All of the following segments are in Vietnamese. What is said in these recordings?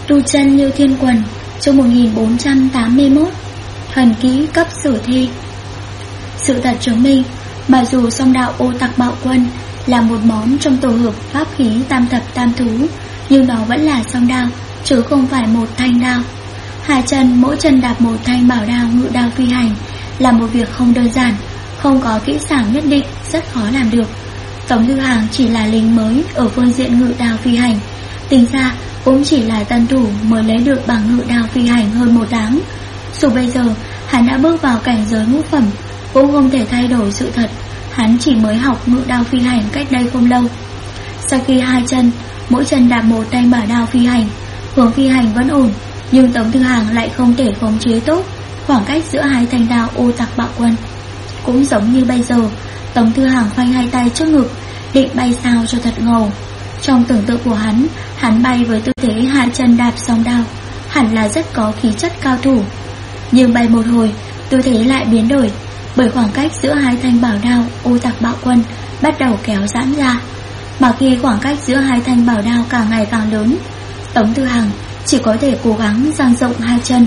Tu chân Lưu Thiên Quần, chương 1481, Thần kỹ cấp sử thi. Sự thật chứng minh, mặc dù song đạo ô tặc bạo quân là một món trong tổ hợp pháp khí tam thập tam thú, nhưng nó vẫn là song đao, chứ không phải một thanh đao. Hai chân, mỗi chân đạp một thanh bảo đao ngự đao phi hành là một việc không đơn giản, không có kỹ xảo nhất định, rất khó làm được. Tống Thư Hàng chỉ là lính mới ở phương diện ngự đao phi hành, tính ra cũng chỉ là tân thủ mới lấy được bằng ngự đao phi hành hơn một tháng. Dù bây giờ hắn đã bước vào cảnh giới ngũ phẩm, cũng không thể thay đổi sự thật hắn chỉ mới học ngự đao phi hành cách đây không lâu. Sau khi hai chân, mỗi chân đạp một thanh bảo đao phi hành, hướng phi hành vẫn ổn, nhưng Tống Thư Hàng lại không thể khống chế tốt khoảng cách giữa hai thanh đao ô tặc bạo quân. Cũng giống như bây giờ, Tống Thư Hàng khoanh hai tay trước ngực, định bay sao cho thật ngầu. Trong tưởng tượng của hắn bay với tư thế hai chân đạp song đao, hẳn là rất có khí chất cao thủ. Nhưng bay một hồi, tư thế lại biến đổi, bởi khoảng cách giữa hai thanh bảo đao ô tặc bạo quân bắt đầu kéo giãn ra. Mà khi khoảng cách giữa hai thanh bảo đao càng ngày càng lớn, Tống Thư Hàng chỉ có thể cố gắng dang rộng hai chân.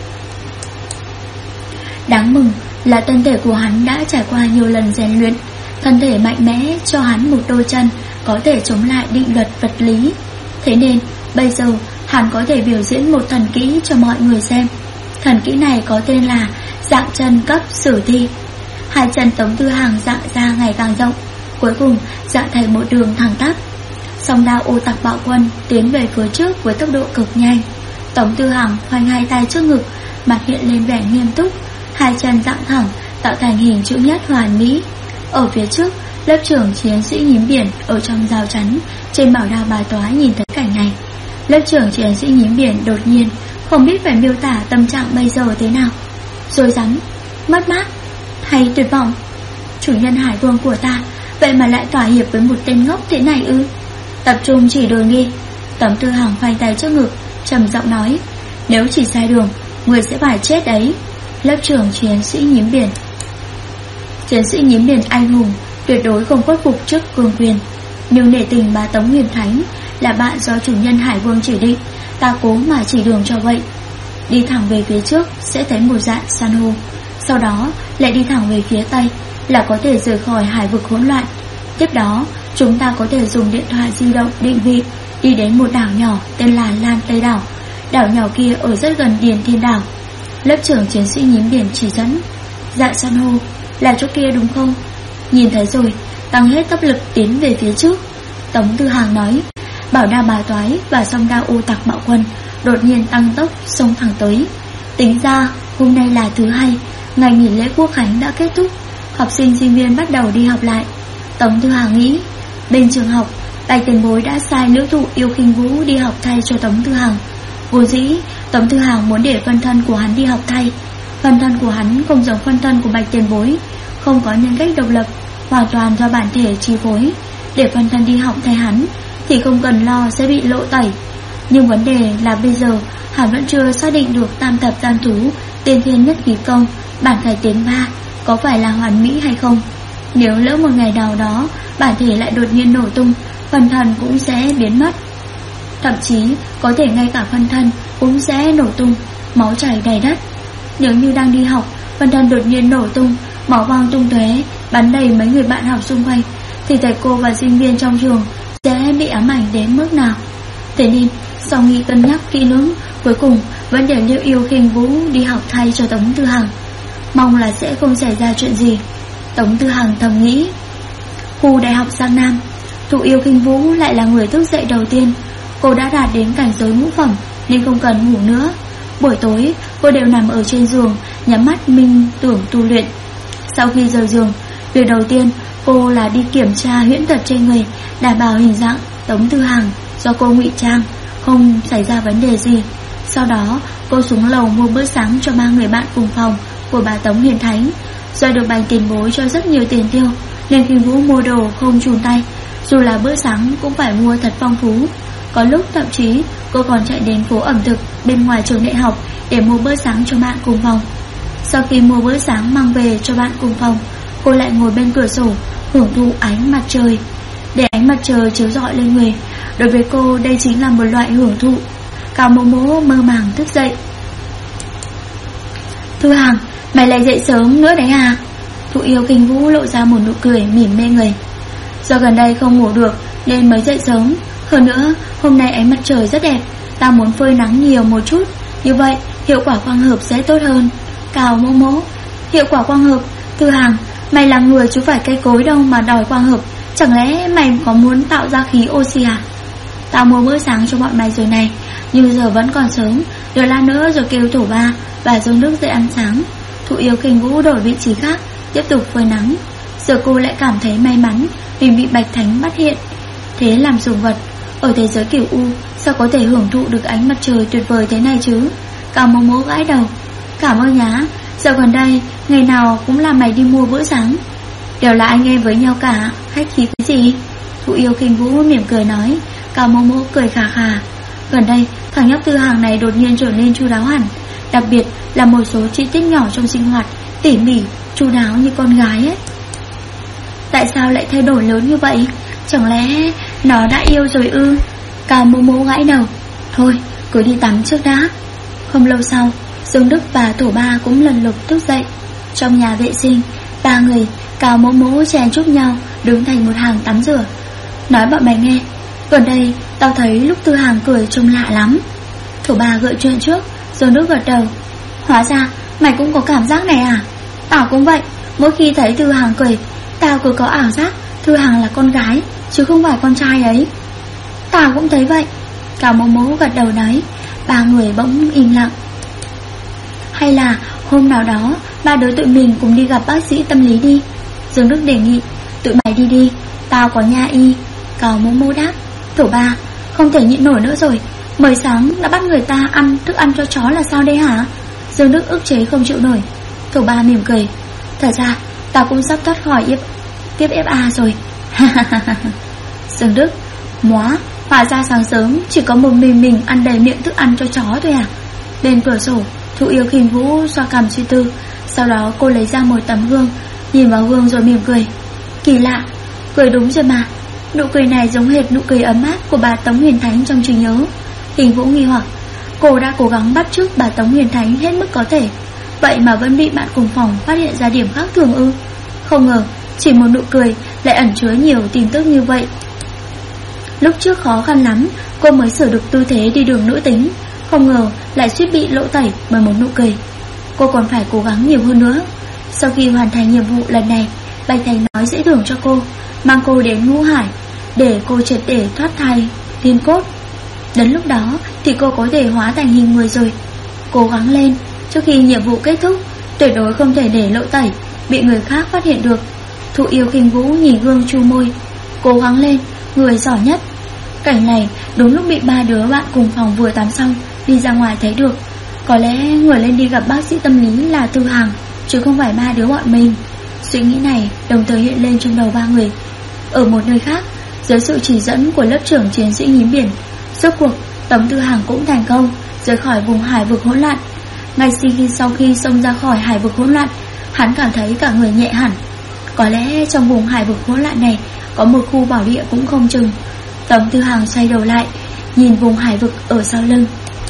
Đáng mừng là thân thể của hắn đã trải qua nhiều lần rèn luyện, thân thể mạnh mẽ cho hắn một đôi chân có thể chống lại định luật vật lý. Thế nên bây giờ hắn có thể biểu diễn một thần kỹ cho mọi người xem. Thần kỹ này có tên là dạng chân cấp sử thi. Hai chân Tống Thư Hàng dạng ra ngày càng rộng, cuối cùng dạng thành một đường thẳng tắp. Song đao ô tặc bạo quân tiến về phía trước với tốc độ cực nhanh. Tống Thư Hàng khoanh hai tay trước ngực, mặt hiện lên vẻ nghiêm túc, hai chân dạng thẳng tạo thành hình chữ nhất hoàn mỹ. Ở phía trước, lớp trưởng chiến sĩ nhím biển ở trong rào chắn trên bảo đao bà toái nhìn thấy cảnh này. Lớp trưởng chiến sĩ nhím biển đột nhiên không biết phải miêu tả tâm trạng bây giờ thế nào. Rồi rắm, mất mát hay tuyệt vọng. Chủ nhân Hải Vương của ta vậy mà lại thỏa hiệp với một tên ngốc thế này ư? Tập trung chỉ đường đi. Tống Thư Hàng khoanh tay trước ngực, trầm giọng nói, nếu chỉ sai đường, người sẽ phải chết đấy. Lớp trưởng chiến sĩ nhím biển. Chiến sĩ nhím biển anh hùng, tuyệt đối không khuất phục trước cường quyền. Nhưng nể tình bá Tống Huyền Thánh là bạn do chủ nhân Hải Vương chỉ định, ta cố mà chỉ đường cho vậy. Đi thẳng về phía trước sẽ thấy một dạn san hô, sau đó lại đi thẳng về phía tây là có thể rời khỏi hải vực hỗn loạn. Tiếp đó chúng ta có thể dùng điện thoại di động định vị, đi đến một đảo nhỏ tên là Lan Tây Đảo. Đảo nhỏ kia ở rất gần Điền Thiên Đảo. Lớp trưởng chiến sĩ nhím biển chỉ dẫn. Dạ san hô là chỗ kia đúng không? Nhìn thấy rồi, tăng hết tốc lực tiến về phía trước. Tống Thư Hàng nói. Bảo đao bà toái và song đao ô tặc bạo quân đột nhiên tăng tốc xông thẳng tới. Tính ra hôm nay là thứ hai, ngày nghỉ lễ Quốc khánh đã kết thúc, học sinh sinh viên bắt đầu đi học lại. Tống Thư Hàng nghĩ, bên trường học Bạch tiền bối đã sai Lữ Thụ Yêu Khinh Vũ đi học thay cho Tống Thư Hàng. Vốn dĩ Tống Thư Hàng muốn để phân thân của hắn đi học thay. Phân thân của hắn không giống phân thân của Bạch tiền bối, không có nhân cách độc lập, hoàn toàn do bản thể chi phối. Để phân thân đi học thay hắn thì không cần lo sẽ bị lộ tẩy. Nhưng vấn đề là bây giờ hắn vẫn chưa xác định được tam thập tam thú tiên thiên nhất khí công bản khải tiến 3 có phải là hoàn mỹ hay không. Nếu lỡ một ngày nào đó bản thể lại đột nhiên nổ tung, phân thân cũng sẽ biến mất. Thậm chí có thể ngay cả phân thân cũng sẽ nổ tung, máu chảy đầy đất. Nếu như đang đi học, phân thân đột nhiên nổ tung, máu văng tung tóe, bắn đầy mấy người bạn học xung quanh, thì thầy cô và sinh viên trong trường sẽ bị ám ảnh đến mức nào. Thế nên sau khi cân nhắc kỹ lưỡng, cuối cùng vẫn để Liễu Yêu Khinh Vũ đi học thay cho Tống Thư Hàng. Mong là sẽ không xảy ra chuyện gì. Tống Thư Hàng thầm nghĩ. Khu đại học Giang Nam, Thụ Yêu Khinh Vũ lại là người thức dậy đầu tiên. Cô đã đạt đến cảnh giới ngũ phẩm nên không cần ngủ nữa. Buổi tối cô đều nằm ở trên giường, nhắm mắt minh tưởng tu luyện. Sau khi rời giường, việc đầu tiên cô là đi kiểm tra huyễn thuật trên người, đảm bảo hình dạng Tống Thư Hàng do cô ngụy trang không xảy ra vấn đề gì. Sau đó cô xuống lầu mua bữa sáng cho 3 người bạn cùng phòng của bà Tống Huyền Thánh. Do được Bạch tiền bối cho rất nhiều tiền tiêu nên Khinh Vũ mua đồ không chùn tay, dù là bữa sáng cũng phải mua thật phong phú. Có lúc thậm chí cô còn chạy đến phố ẩm thực bên ngoài trường đại học để mua bữa sáng cho bạn cùng phòng. Sau khi mua bữa sáng mang về cho bạn cùng phòng, cô lại ngồi bên cửa sổ hưởng thụ ánh mặt trời. Để ánh mặt trời chiếu rọi lên người, đối với cô đây chính là một loại hưởng thụ. Cao Mỗ Mỗ mơ màng thức dậy. Thư Hằng, mày lại dậy sớm nữa đấy à? Thụ Yêu Kinh Vũ lộ ra một nụ cười mỉm mê người. Do gần đây không ngủ được nên mới dậy sớm. Hơn nữa hôm nay ánh mặt trời rất đẹp, ta muốn phơi nắng nhiều một chút, như vậy hiệu quả quang hợp sẽ tốt hơn. Cao Mỗ Mỗ, hiệu quả quang hợp? Thư Hằng, mày là người chứ phải cây cối đâu mà đòi quang hợp. Chẳng lẽ mày có muốn tạo ra khí oxy à? Tao mua bữa sáng cho bọn mày rồi này, nhưng giờ vẫn còn sớm, đợi lát nữa rồi kêu Thổ Ba và Dương Đức dậy ăn sáng. Thụ Yêu Kinh Vũ đổi vị trí khác, tiếp tục phơi nắng. Giờ cô lại cảm thấy may mắn vì bị Bạch Thánh bắt hiện. Thế làm sủng vật ở thế giới Cửu U sao có thể hưởng thụ được ánh mặt trời tuyệt vời thế này chứ? Cao Mỗ Mỗ gãi đầu. Cảm ơn nhá, dạo gần đây ngày nào cũng là mày đi mua bữa sáng. Đều là anh em với nhau cả, khách khí cái gì? Thụ Yêu Kinh Vũ mỉm cười nói. Cao Mỗ Mỗ cười khà khà. Gần đây thằng nhóc Tư Hàng này đột nhiên trở nên chu đáo hẳn, đặc biệt là một số chi tiết nhỏ trong sinh hoạt tỉ mỉ, chu đáo như con gái ấy. Tại sao lại thay đổi lớn như vậy? Chẳng lẽ nó đã yêu rồi ư? Cao Mỗ Mỗ gãi đầu. Thôi cứ đi tắm trước đã. Không lâu sau, Dương Đức và Thổ Ba cũng lần lượt thức dậy. Trong nhà vệ sinh, ba người Cao Mỗ Mỗ chen chúc nhau đứng thành một hàng tắm rửa. Nói bọn mày nghe, gần đây tao thấy lúc Tư Hàng cười trông lạ lắm. Thổ Ba gợi chuyện trước. Dương Đức gật đầu. Hóa ra mày cũng có cảm giác này à? Tao cũng vậy, mỗi khi thấy Tư Hàng cười, tao cứ có ảo giác Tư Hàng là con gái chứ không phải con trai ấy. Tao cũng thấy vậy. Cao Mỗ Mỗ gật đầu nói. Ba người bỗng im lặng. Hay là hôm nào đó ba đứa tụi mình cùng đi gặp bác sĩ tâm lý đi, Dương Đức đề nghị. Tụi mày đi đi, tao có nha y. Cao Mỗ Mỗ đáp. Thổ Ba, không thể nhịn nổi nữa rồi, mới sáng đã bắt người ta ăn thức ăn cho chó là sao đây hả? Dương Đức ức chế không chịu nổi. Thổ Ba mỉm cười. Thật ra tao cũng sắp thoát khỏi tiếp FA rồi. Dương Đức, móa, hóa ra sáng sớm chỉ có một mình ăn đầy miệng thức ăn cho chó thôi à? Bên cửa sổ, Thụ Yêu Kinh Vũ xoa cằm suy tư. Sau đó cô lấy ra một tấm gương, nhìn vào gương rồi mỉm cười. Kỳ lạ, cười đúng rồi mà. Nụ cười này giống hệt nụ cười ấm áp của bà Tống Huyền Thánh trong trí nhớ. Kinh Vũ nghi hoặc, cô đã cố gắng bắt chước bà Tống Huyền Thánh hết mức có thể, vậy mà vẫn bị bạn cùng phòng phát hiện ra điểm khác thường ư? Không ngờ chỉ một nụ cười lại ẩn chứa nhiều tin tức như vậy. Lúc trước khó khăn lắm cô mới sửa được tư thế đi đường nữ tính, không ngờ lại suýt bị lộ tẩy bởi một nụ cười. Cô còn phải cố gắng nhiều hơn nữa. Sau khi hoàn thành nhiệm vụ lần này, Bạch Thành nói sẽ thưởng cho cô, mang cô đến Ngũ Hải để cô triệt để thoát thai tiên cốt. Đến lúc đó thì cô có thể hóa thành hình người rồi. Cố gắng lên, trước khi nhiệm vụ kết thúc tuyệt đối không thể để lộ tẩy, bị người khác phát hiện được. Thụ Yêu Kinh Vũ nhìn gương chu môi. Cố gắng lên, người giỏi nhất. Cảnh này đúng lúc bị ba đứa bạn cùng phòng vừa tắm xong đi ra ngoài thấy được. Có lẽ người lên đi gặp bác sĩ tâm lý là Tư Hàng, chứ không phải ba đứa bọn mình. Suy nghĩ này đồng thời hiện lên trong đầu ba người. Ở một nơi khác, dưới sự chỉ dẫn của lớp trưởng chiến sĩ nhím biển, rốt cuộc Tống Tư Hàng cũng thành công rời khỏi vùng hải vực hỗn loạn. Ngay sau khi xông ra khỏi hải vực hỗn loạn, hắn cảm thấy cả người nhẹ hẳn. Có lẽ trong vùng hải vực hỗn loạn này có một khu bảo địa cũng không chừng. Tống Tư Hàng xoay đầu lại, nhìn vùng hải vực ở sau lưng.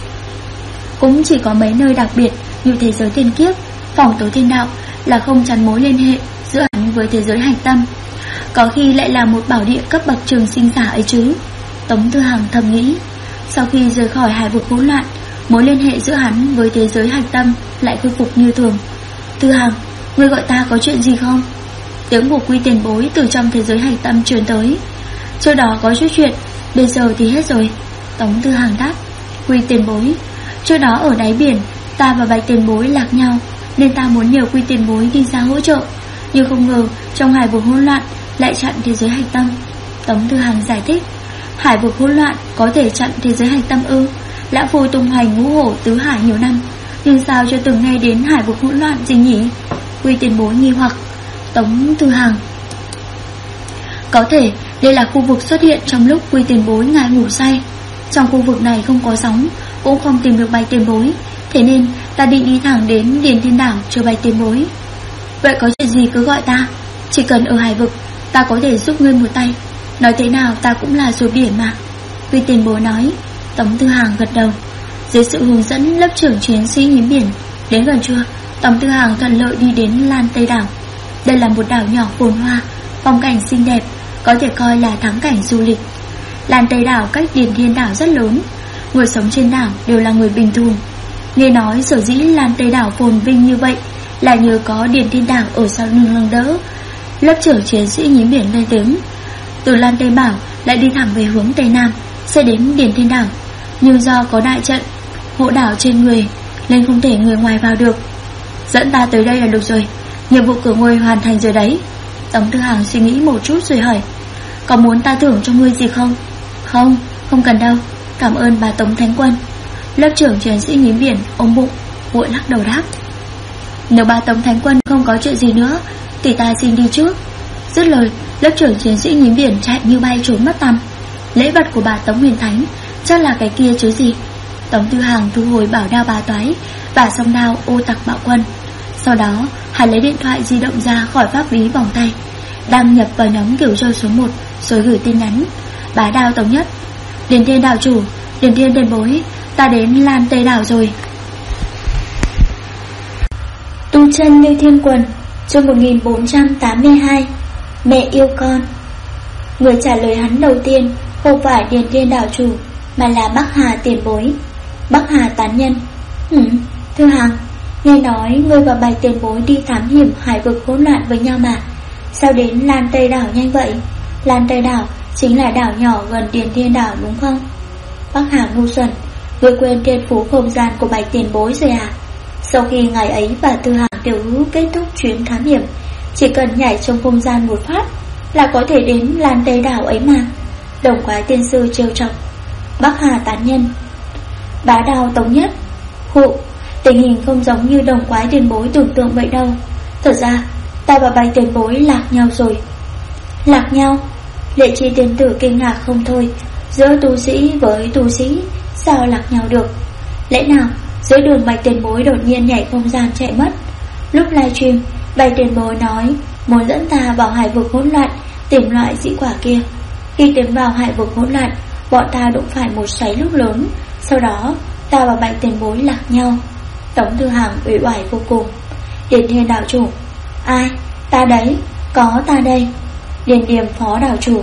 Cũng chỉ có mấy nơi đặc biệt như thế giới thiên kiếp, phòng tối thiên đạo là không chắn mối liên hệ giữa hắn với thế giới hành tâm. Có khi lại là một bảo địa cấp bậc trường sinh giả ấy chứ. Tống Tư Hàng thầm nghĩ. Sau khi rời khỏi hải vực hỗn loạn, mối liên hệ giữa hắn với thế giới hành tâm lại khôi phục như thường. Tư Hàng, ngươi gọi ta có chuyện gì không? Tiếng của Quy Tiền Bối từ trong thế giới hành tâm truyền tới. Trước đó có chút chuyện, bây giờ thì hết rồi. Tống Tư Hàng đáp. Quy Tiền Bối, trước đó ở đáy biển ta và Bạch Tiền Bối lạc nhau, nên ta muốn nhờ Quy Tiền Bối đi ra hỗ trợ, nhưng không ngờ trong hải vực hỗn loạn lại chặn thế giới hành tâm. Tống Tư Hàng giải thích. Hải vực hỗn loạn có thể chặn thế giới hành tâm ư? Lão Phu tung hành ngũ hổ tứ hải nhiều năm, nhưng sao chưa từng nghe đến hải vực hỗn loạn gì nhỉ? Quy Tiền Bối nghi hoặc. Tống Tư Hàng, có thể đây là khu vực xuất hiện trong lúc Quy Tiền Bối ngài ngủ say. Trong khu vực này không có sóng, cũng không tìm được Bạch Tiền Bối, thế nên ta định đi thẳng đến Điền Thiên Đảo chờ Bạch Tiền Bối. Vậy có chuyện gì cứ gọi ta, chỉ cần ở hải vực ta có thể giúp ngươi một tay. Nói thế nào ta cũng là rùa biển mà. Quy Tiền Bối nói. Tống Tư Hàng gật đầu. Dưới sự hướng dẫn lớp trưởng chiến sĩ nhím biển, đến gần trưa, Tống Tư Hằng thuận lợi đi đến Lan Tây Đảo. Đây là một đảo nhỏ phồn hoa, phong cảnh xinh đẹp, có thể coi là thắng cảnh du lịch. Lan Tây Đảo cách Điền Thiên Đảo rất lớn, người sống trên đảo đều là người bình thường. Nghe nói sở dĩ Lan Tây Đảo phồn vinh như vậy là nhờ có Điền Thiên Đảo ở sau lưng nâng đỡ. Lớp trưởng chiến sĩ nhím biển lên tiếng. Từ Lan Tây Đảo lại đi thẳng về hướng Tây Nam, sẽ đến Điền Thiên Đảo, nhưng do có đại trận hộ đảo trên người nên không thể người ngoài vào được. Dẫn ta tới đây là được rồi, nhiệm vụ của ngươi hoàn thành rồi đấy. Tống Tư Hằng suy nghĩ một chút rồi hỏi, có muốn ta thưởng cho ngươi gì không? Không, không cần đâu, cảm ơn bà Tống Thánh Quân. Lớp trưởng chiến sĩ nhím biển ôm bụng, vội lắc đầu đáp. Nếu bà Tống Thánh Quân không có chuyện gì nữa thì ta xin đi trước. Dứt lời, lớp trưởng chiến sĩ nhím biển chạy như bay trốn mất tăm. Lễ vật của bà Tống Huyền Thánh chắc là cái kia chứ gì. Tống Tư Hằng thu hồi bảo đao bà toái và song đao ô tặc bạo quân. Sau đó hắn lấy điện thoại di động ra khỏi pháp ví vòng tay, đăng nhập vào nhóm Kiểu Châu số 1 rồi gửi tin nhắn. Bá đao Tống Nhất, Điền Thiên đảo chủ, Điền Thiên tiền bối, ta đến Lan Tây Đảo rồi. Tu chân như thiên quần, chương 1482. Mẹ yêu con. Người trả lời hắn đầu tiên không phải Điền Thiên đảo chủ, mà là Bắc Hà tiền bối. Bắc Hà tán nhân. Thư Hằng, nghe nói ngươi và Bạch tiền bối đi thám hiểm hải vực hỗn loạn với nhau mà, sao đến Lan Tây Đảo nhanh vậy? Lan Tây Đảo chính là đảo nhỏ gần Điền Thiên đảo đúng không? Bắc Hà ngu xuẩn, ngươi quên thiên phú không gian của Bạch tiền bối rồi à? Sau khi ngày ấy và Thư Hằng Tiểu Hữu kết thúc chuyến thám hiểm, chỉ cần nhảy trong không gian một phát là có thể đến Lan Tây Đảo ấy mà. Đồng Quái tiên sư trêu chọc. Bắc Hà tán nhân. Bá đao Tống Nhất. Hụ, tình hình không giống như Đồng Quái tiền bối tưởng tượng vậy đâu. Thật ra ta và Bạch tiền bối lạc nhau rồi. Lạc nhau? Lệ Chi tiên tử kinh ngạc không thôi. Giữa tu sĩ với tu sĩ sao lạc nhau được? Lẽ nào dưới đường Bạch tiền bối đột nhiên nhảy không gian chạy mất? Lúc livestream, Bạch tiền bối nói muốn dẫn ta vào hải vực hỗn loạn tìm loại dĩ quả kia. Khi tiến vào hải vực hỗn loạn, bọn ta đụng phải một xoáy nước lớn. Sau đó ta và Bạch tiền bối lạc nhau. Tống Tư Hằng uể oải vô cùng. Điền Thiên đảo chủ. Ai? Ta đấy, có ta đây. Điền Điềm phó đảo chủ.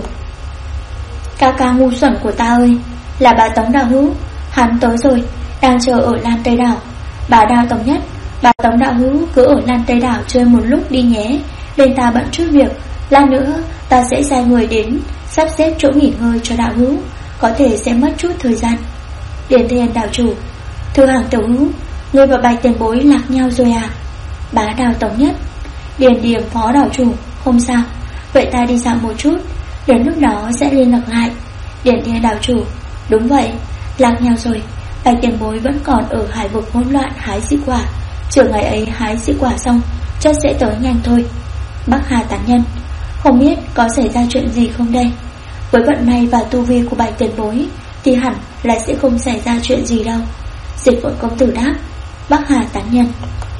Ca ca ngu xuẩn của ta ơi, là bà Tống đạo hữu, hắn tới rồi, đang chờ ở Lan Tây Đảo. Bà đao Tống Nhất, bà Tống đạo hữu cứ ở Lan Tây Đảo chơi một lúc đi nhé, bên ta bận chút việc, lát nữa ta sẽ sai người đến sắp xếp chỗ nghỉ ngơi cho đạo hữu, có thể sẽ mất chút thời gian. Điền Thiên đảo chủ. Thư Hằng Tiểu Hữu, ngươi và Bạch tiền bối lạc nhau rồi à? Bá đao Tống Nhất. Điền Điềm phó đảo chủ. Không sao, vậy ta đi dạo một chút, đến lúc đó sẽ liên lạc lại. Điền Thiên đảo chủ. Đúng vậy, lạc nhau rồi. Bạch tiền bối vẫn còn ở hải vực hỗn loạn hái dị quả, chờ ngày ấy hái dị quả xong chắc sẽ tới nhanh thôi. Bắc Hà tán nhân. Không biết có xảy ra chuyện gì không đây? Với vận may và tu vi của Bạch tiền bối thì hẳn là sẽ không xảy ra chuyện gì đâu. Dịch Vận công tử đáp. Bắc Hà tán nhân.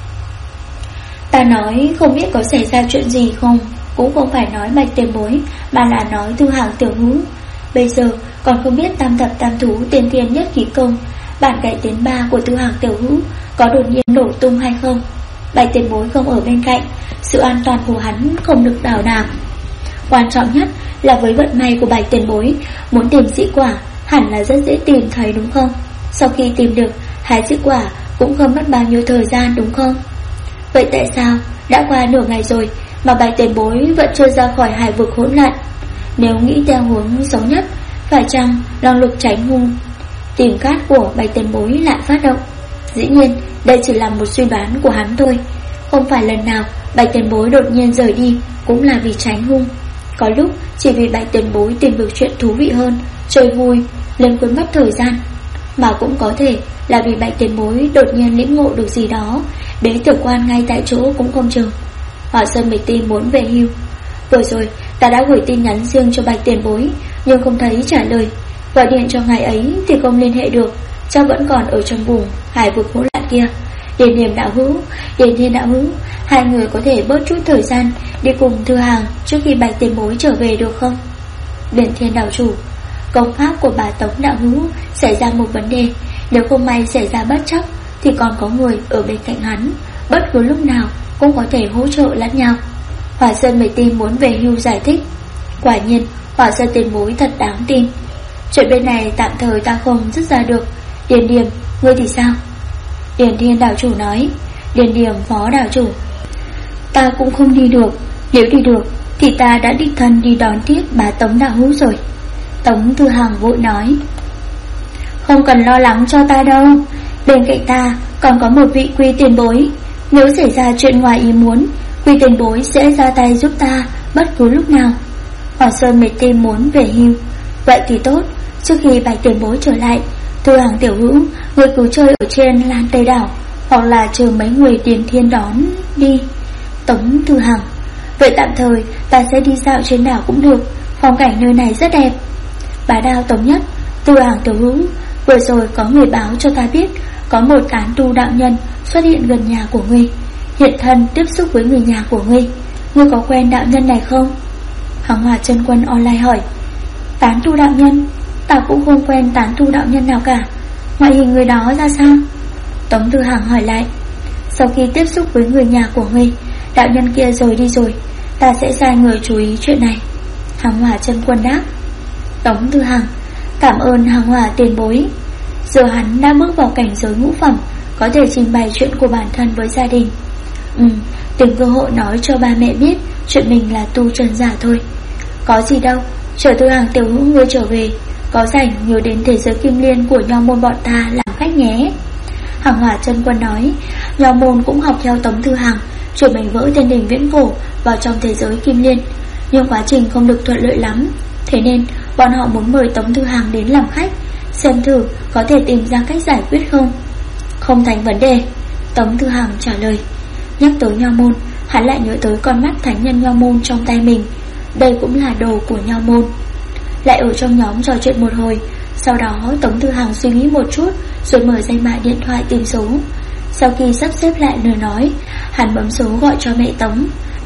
Ta nói không biết có xảy ra chuyện gì không, cũng không phải nói Bạch tiền bối, mà là nói Thư Hằng Tiểu Hữu. Bây giờ còn không biết tam thập tam thú tiên thiên nhất khí công, bản gậy tiến 3 của Thư Hằng Tiểu Hữu có đột nhiên nổ tung hay không. Bạch tiền bối không ở bên cạnh, sự an toàn của hắn không được bảo đảm. Quan trọng nhất là với vận may của Bạch tiền bối, muốn tìm dị quả hẳn là rất dễ tìm thấy đúng không? Sau khi tìm được, hái dị quả cũng không mất bao nhiêu thời gian đúng không? Vậy tại sao đã qua nửa ngày rồi mà Bạch tiền bối vẫn chưa ra khỏi hải vực hỗn loạn? Nếu nghĩ theo hướng xấu nhất, phải chăng năng lực tránh hung tìm cát của Bạch tiền bối lại phát động? Dĩ nhiên đây chỉ là một suy đoán của hắn thôi. Không phải lần nào Bạch tiền bối đột nhiên rời đi cũng là vì tránh hung. Có lúc chỉ vì Bạch tiền bối tìm được chuyện thú vị hơn, chơi vui nên quên mất thời gian. Mà cũng có thể là vì Bạch tiền bối đột nhiên lĩnh ngộ được gì đó, bế tử quan ngay tại chỗ cũng không chừng. Hỏa Sơn Mịch Ti muốn về hưu. Vừa rồi ta đã gửi tin nhắn riêng cho Bạch tiền bối nhưng không thấy trả lời. Gọi điện cho ngày ấy thì không liên hệ được, chắc vẫn còn ở trong vùng hải vực hỗn loạn kia. Điền Điềm đạo hữu, Điền Thiên đạo hữu, hai người có thể bớt chút thời gian đi cùng Thư Hằng trước khi Bạch tiền bối trở về được không? Điền Thiên đạo chủ. Công pháp của bà Tống đạo hữu xảy ra một vấn đề, Nếu không may xảy ra bất trắc thì còn có người ở bên cạnh hắn, bất cứ lúc nào cũng có thể hỗ trợ lẫn nhau. Hỏa Sơn Mây Tim muốn về hưu giải thích. Quả nhiên Hỏa Sơn tiền bối thật đáng tin. Chuyện bên này tạm thời ta không dứt ra được. Điền Điềm, ngươi thì sao? Điền Thiên đảo chủ nói. Điền Điềm phó đảo chủ: ta cũng không đi được. Nếu đi được thì ta đã đích thân đi đón tiếp bá Tống đạo hữu rồi. Tống Thư Hằng vội nói: không cần lo lắng cho ta đâu. Bên cạnh ta còn có một vị Quy tiền bối. Nếu xảy ra chuyện ngoài ý muốn, Quy tiền bối sẽ ra tay giúp ta bất cứ lúc nào. Hỏa Sơn Mây Tim muốn về hưu. Vậy thì tốt, trước khi Bạch tiền bối trở lại, Thư Hằng tiểu hữu, người cứ chơi ở trên Lan Tây đảo, hoặc là chờ mấy người Điền Thiên đón đi. Tống Thư Hằng: vậy tạm thời ta sẽ đi dạo trên đảo cũng được, phong cảnh nơi này rất đẹp. Bá Đao Tống Nhất: Thư Hằng tiểu hữu, vừa rồi có người báo cho ta biết có một tán tu đạo nhân xuất hiện gần nhà của ngươi, hiện thân tiếp xúc với người nhà của ngươi. Ngươi có quen đạo nhân này không? Hằng Hỏa Chân Quân online hỏi: tán tu đạo nhân? Ta cũng không quen tán tu đạo nhân nào cả. Ngoại hình người đó ra sao? Tống Thư Hằng hỏi lại: sau khi tiếp xúc với người nhà của ngươi, đạo nhân kia rời đi rồi, ta sẽ sai người chú ý chuyện này. Hằng Hỏa Chân Quân đáp. Tống Thư Hằng: cảm ơn Hằng Hỏa tiền bối. Giờ hắn đã bước vào cảnh giới ngũ phẩm, có thể trình bày chuyện của bản thân với gia đình. Tìm cơ hội nói cho ba mẹ biết chuyện mình là tu chân giả thôi. Có gì đâu, chờ Thư Hằng tiểu hữu ngươi trở về, có rảnh nhớ đến thế giới Kim Liên của Nho môn bọn ta làm khách nhé. Hằng Hỏa Chân Quân nói. Nho môn cũng học theo Tống Thư Hằng, chuyển mảnh vỡ Thiên Đình viễn cổ vào trong thế giới Kim Liên, nhưng quá trình không được thuận lợi lắm. Thế nên bọn họ muốn mời Tống Thư Hằng đến làm khách, xem thử có thể tìm ra cách giải quyết không. Không thành vấn đề, Tống Thư Hằng trả lời. Nhắc tới Nho môn, hắn lại nhớ tới con mắt thánh nhân Nho môn trong tay mình. Đây cũng là đồ của Nho môn. Lại ở trong nhóm trò chuyện một hồi, sau đó Tống Thư Hằng suy nghĩ một chút rồi mở danh bạ điện thoại tìm số. Sau khi sắp xếp lại lời nói, hắn bấm số gọi cho mẹ Tống.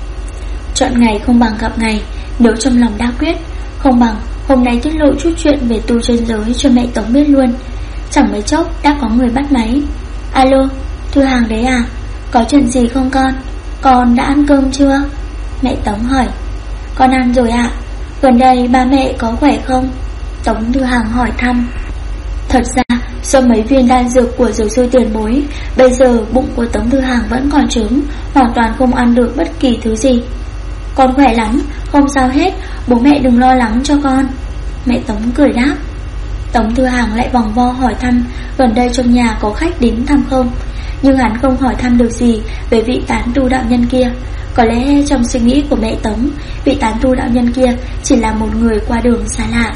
Chọn ngày không bằng gặp ngày, nếu trong lòng đã quyết, không bằng hôm nay tiết lộ chút chuyện về tu chân giới cho mẹ Tống biết luôn. Chẳng mấy chốc đã có người bắt máy. Alo, Thư Hằng đấy à? Có chuyện gì không con? Con đã ăn cơm chưa? Mẹ Tống hỏi. Con ăn rồi ạ. Gần đây ba mẹ có khỏe không? Tống Thư Hằng hỏi thăm. Thật ra do mấy viên đan dược của dược sư tiền bối, bây giờ bụng của Tống Thư Hằng vẫn còn trống, hoàn toàn không ăn được bất kỳ thứ gì. Con khỏe lắm, không sao hết, bố mẹ đừng lo lắng cho con. Mẹ Tống cười đáp. Tống Thư Hằng lại vòng vo hỏi thăm gần đây trong nhà có khách đến thăm không, nhưng hắn không hỏi thăm được gì về vị tán tu đạo nhân kia. Có lẽ trong suy nghĩ của mẹ Tống, vị tán tu đạo nhân kia chỉ là một người qua đường xa lạ.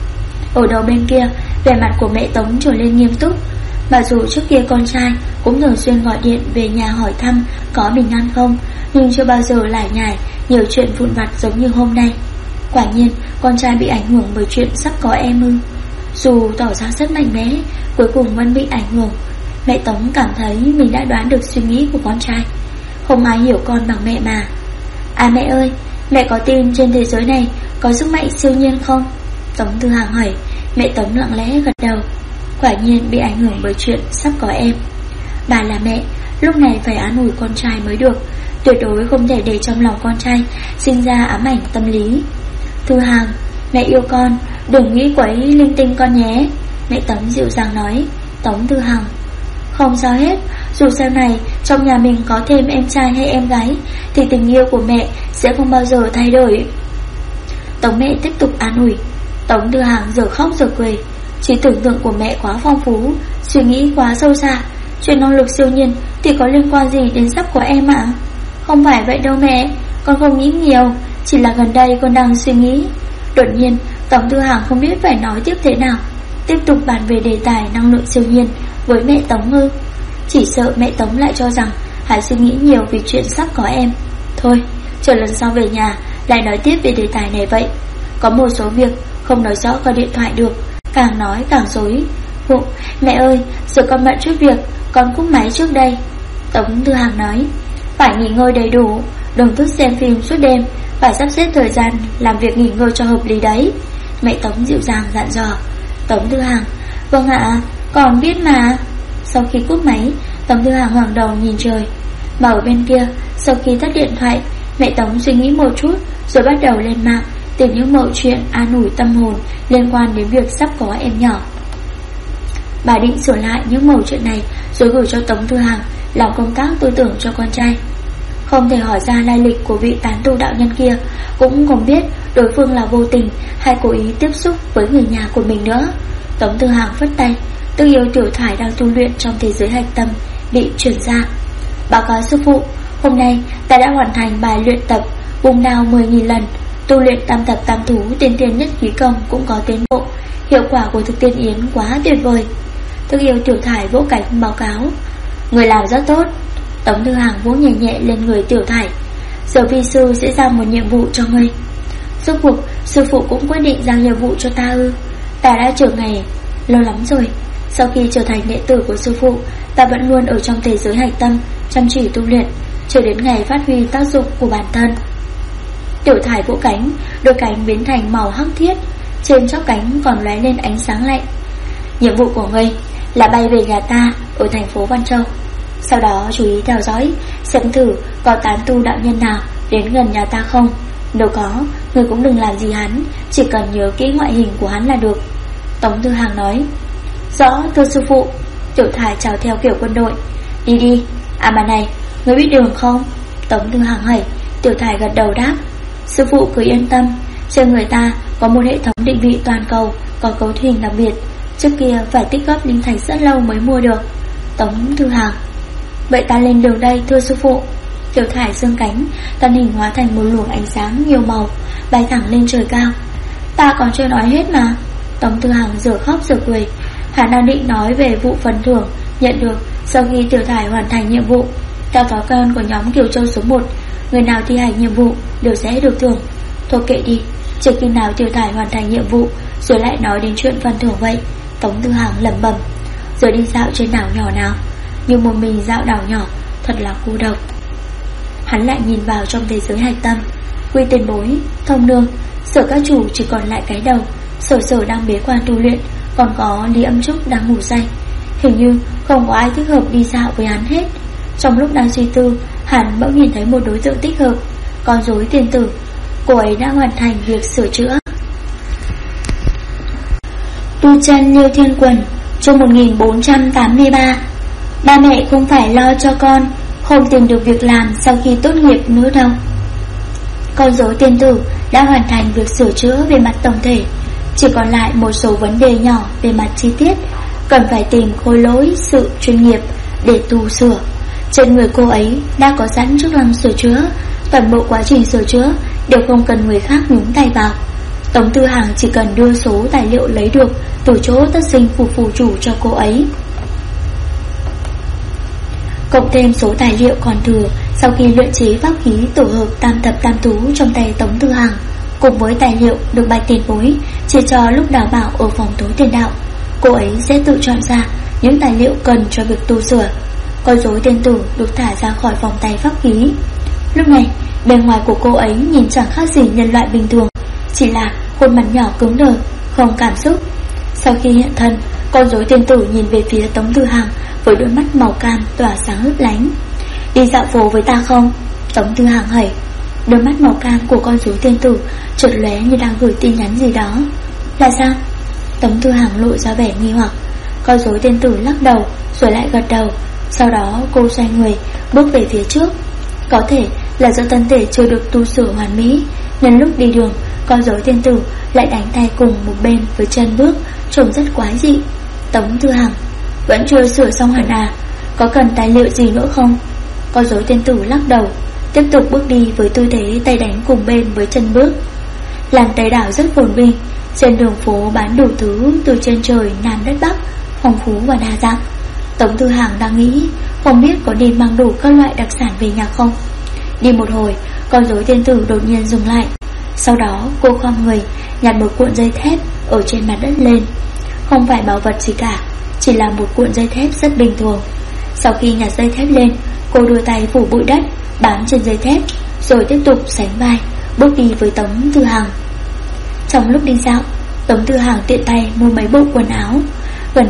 Ở đầu bên kia, vẻ mặt của mẹ Tống trở lên nghiêm túc. Mặc dù trước kia con trai cũng thường xuyên gọi điện về nhà hỏi thăm có bình an không, nhưng chưa bao giờ lải nhải nhiều chuyện vụn vặt giống như hôm nay. Quả nhiên con trai bị ảnh hưởng bởi chuyện sắp có em ư. Dù tỏ ra rất mạnh mẽ, cuối cùng vẫn bị ảnh hưởng. Mẹ Tống cảm thấy mình đã đoán được suy nghĩ của con trai. Không ai hiểu con bằng mẹ mà. À mẹ ơi, mẹ có tin trên thế giới này có sức mạnh siêu nhiên không? Tống Thư Hằng hỏi. Mẹ Tống lặng lẽ gật đầu. Quả nhiên bị ảnh hưởng bởi chuyện sắp có em. Bà là mẹ, lúc này phải an ủi con trai mới được, tuyệt đối không thể để trong lòng con trai sinh ra ám ảnh tâm lý. Thư Hằng, mẹ yêu con, đừng nghĩ quấy linh tinh con nhé, mẹ Tống dịu dàng nói. Tống Thư Hằng: không sao hết, dù sau này trong nhà mình có thêm em trai hay em gái thì tình yêu của mẹ sẽ không bao giờ thay đổi. Tống mẹ tiếp tục an ủi. Tống Thư Hằng giờ khóc giờ cười. Trí tưởng tượng của mẹ quá phong phú, suy nghĩ quá sâu xa. Chuyện năng lực siêu nhiên thì có liên quan gì đến sắp của em ạ? Không phải vậy đâu mẹ, con không nghĩ nhiều, chỉ là gần đây con đang suy nghĩ. Đột nhiên Tống Thư Hằng không biết phải nói tiếp thế nào. Tiếp tục bàn về đề tài năng lượng siêu nhiên với mẹ Tống ư? Chỉ sợ mẹ Tống lại cho rằng hắn suy nghĩ nhiều vì chuyện sắp có em. Thôi, chờ lần sau về nhà lại nói tiếp về đề tài này vậy. Có một số việc không nói rõ qua điện thoại được, càng nói càng rối. Mẹ ơi, giờ con bận chút việc, con cúp máy trước đây. Tống Thư Hằng nói. Phải nghỉ ngơi đầy đủ, đừng thức xem phim suốt đêm, phải sắp xếp thời gian làm việc nghỉ ngơi cho hợp lý đấy, mẹ Tống dịu dàng dặn dò. Tống Thư Hằng: vâng ạ, Còn biết mà. Sau khi cúp máy, Tống Thư Hàng ngẩng đầu nhìn trời. Mà ở bên kia, sau khi tắt điện thoại, mẹ Tống suy nghĩ một chút rồi bắt đầu lên mạng tìm những mẩu chuyện an ủi tâm hồn liên quan đến việc sắp có em nhỏ. Bà định sửa lại những mẩu chuyện này rồi gửi cho Tống Thư Hàng làm công tác tư tưởng cho con trai. Không thể hỏi ra lai lịch của vị tán tu đạo nhân kia, cũng không biết đối phương là vô tình hay cố ý tiếp xúc với người nhà của mình nữa. Tống Thư Hàng phất tay, Tư Yêu Tiểu Thải đang tu luyện trong thế giới hạch tâm bị chuyển ra. Báo cáo sư phụ, hôm nay ta đã hoàn thành bài luyện tập vùng đao 10.000 lần, tu luyện tam tập tam thú tiên tiên nhất khí công cũng có tiến bộ, hiệu quả của thực tiên yến quá tuyệt vời. Tư Yêu Tiểu Thải vỗ cánh báo cáo, người làm rất tốt. Tống Thư Hàng vỗ nhẹ nhẹ lên người Tiểu Thải, giờ vi sư sẽ giao một nhiệm vụ cho ngươi. Rốt cuộc sư phụ cũng quyết định giao nhiệm vụ cho ta ư? Ta đã chờ ngày lâu lắm rồi. Sau khi trở thành đệ tử của sư phụ, ta vẫn luôn ở trong thế giới hạch tâm chăm chỉ tu luyện, chờ đến ngày phát huy tác dụng của bản thân. Tiểu Thải vỗ cánh, đôi cánh biến thành màu hắc thiết, trên chóp cánh còn lóe lên ánh sáng lạnh. Nhiệm vụ của ngươi là bay về nhà ta ở thành phố Văn Châu. Sau đó chú ý theo dõi, xem thử có tán tu đạo nhân nào đến gần nhà ta không. Nếu có, ngươi cũng đừng làm gì hắn, chỉ cần nhớ kỹ ngoại hình của hắn là được. Tống Thư Hàng nói, rõ thưa sư phụ. Tiểu Thải chào theo kiểu quân đội, đi đi. À mà này, ngươi biết đường không? Tống Thư Hàng hỏi. Tiểu Thải gật đầu đáp, sư phụ cứ yên tâm, trên người ta có một hệ thống định vị toàn cầu, có cấu hình đặc biệt, trước kia phải tích góp linh thạch rất lâu mới mua được. Tống Thư Hàng, vậy ta lên đường đây thưa sư phụ. Tiểu Thải dương cánh, thân hình hóa thành một luồng ánh sáng nhiều màu, bay thẳng lên trời cao. Ta còn chưa nói hết mà. Tống Thư Hàng giờ khóc giờ cười. Hắn đang định nói về vụ phần thưởng nhận được sau khi Tiểu Thải hoàn thành nhiệm vụ. Theo thói quen của nhóm Kiều Châu số 1, người nào thi hành nhiệm vụ đều sẽ được thưởng. Thôi kệ đi, chỉ khi nào Tiểu Thải hoàn thành nhiệm vụ rồi lại nói đến chuyện phần thưởng vậy. Tống Thư Hàng lẩm bẩm, rồi đi dạo trên đảo nhỏ nào. Nhưng một mình dạo đảo nhỏ thật là cô độc. Hắn lại nhìn vào trong thế giới hạch tâm. Quy Tiền Bối, Thông Nương, Sở các chủ chỉ còn lại cái đầu. Sở đang bế quan tu luyện, còn có Lý Âm Trúc đang ngủ say. Hình như không có ai thích hợp đi dạo với hắn hết. Trong lúc đang suy tư, hắn bỗng nhìn thấy một đối tượng thích hợp, con rối tiền tử. Cô ấy đã hoàn thành việc sửa chữa. Tu chân Liêu Thiên Quần, chương 1483. Ba mẹ không phải lo cho con không tìm được việc làm sau khi tốt nghiệp nữa đâu. Con rối tiền tử đã hoàn thành việc sửa chữa về mặt tổng thể, chỉ còn lại một số vấn đề nhỏ về mặt chi tiết, cần phải tìm khối lỗi sự chuyên nghiệp để tu sửa. Trên người cô ấy đã có sẵn chức năng sửa chữa, toàn bộ quá trình sửa chữa đều không cần người khác nhúng tay vào. Tống Thư Hàng chỉ cần đưa số tài liệu lấy được từ chỗ Tất Sinh phù chủ cho cô ấy, cộng thêm số tài liệu còn thừa sau khi luyện chế pháp khí tổ hợp tam thập tam thú trong tay Tống Thư Hàng, cùng với tài liệu được Bạch Tiền Bối chia cho lúc đào bảo ở phòng tối tiền đạo. Cô ấy sẽ tự chọn ra những tài liệu cần cho việc tu sửa. Con rối tiền tử được thả ra khỏi vòng tay pháp khí. Lúc này bề ngoài của cô ấy nhìn chẳng khác gì nhân loại bình thường, chỉ là khuôn mặt nhỏ cứng đờ, không cảm xúc. Sau khi hiện thân, con rối tiền tử nhìn về phía Tống Thư Hàng với đôi mắt màu cam tỏa sáng lấp lánh. Đi dạo phố với ta không? Tống Thư Hàng hỏi. Đôi mắt màu cam của con rối tiền tử chợt lóe như đang gửi tin nhắn gì đó. Là sao? Tống Thư Hàng lộ ra vẻ nghi hoặc. Con rối tiền tử lắc đầu rồi lại gật đầu. Sau đó cô xoay người bước về phía trước. Có thể là do thân thể chưa được tu sửa hoàn mỹ, nên lúc đi đường con rối tiền tử lại đánh tay cùng một bên với chân bước, trông rất quái dị. Tống Thư Hàng, vẫn chưa sửa xong hẳn à? Có cần tài liệu gì nữa không? Con rối tiền tử lắc đầu, tiếp tục bước đi với tư thế tay đánh cùng bên với chân bước. Làng Tây Đảo rất phồn vinh, trên đường phố bán đủ thứ từ trên trời Nam đất Bắc, phong phú và đa dạng. Tống Thư Hàng đang nghĩ không biết có nên mang đủ các loại đặc sản về nhà không. Đi một hồi, con rối tiền tử đột nhiên dừng lại. Sau đó cô khom người nhặt một cuộn dây thép ở trên mặt đất lên. Không phải bảo vật gì cả, chỉ là một cuộn dây thép rất bình thường. Sau khi nhặt dây thép lên, cô đưa tay phủ bụi đất bám trên dây thép, rồi tiếp tục sánh vai bước đi với Tống Thư Hàng. Trong lúc đi dạo, Tống Thư Hàng tiện tay mua mấy bộ quần áo. Gần đây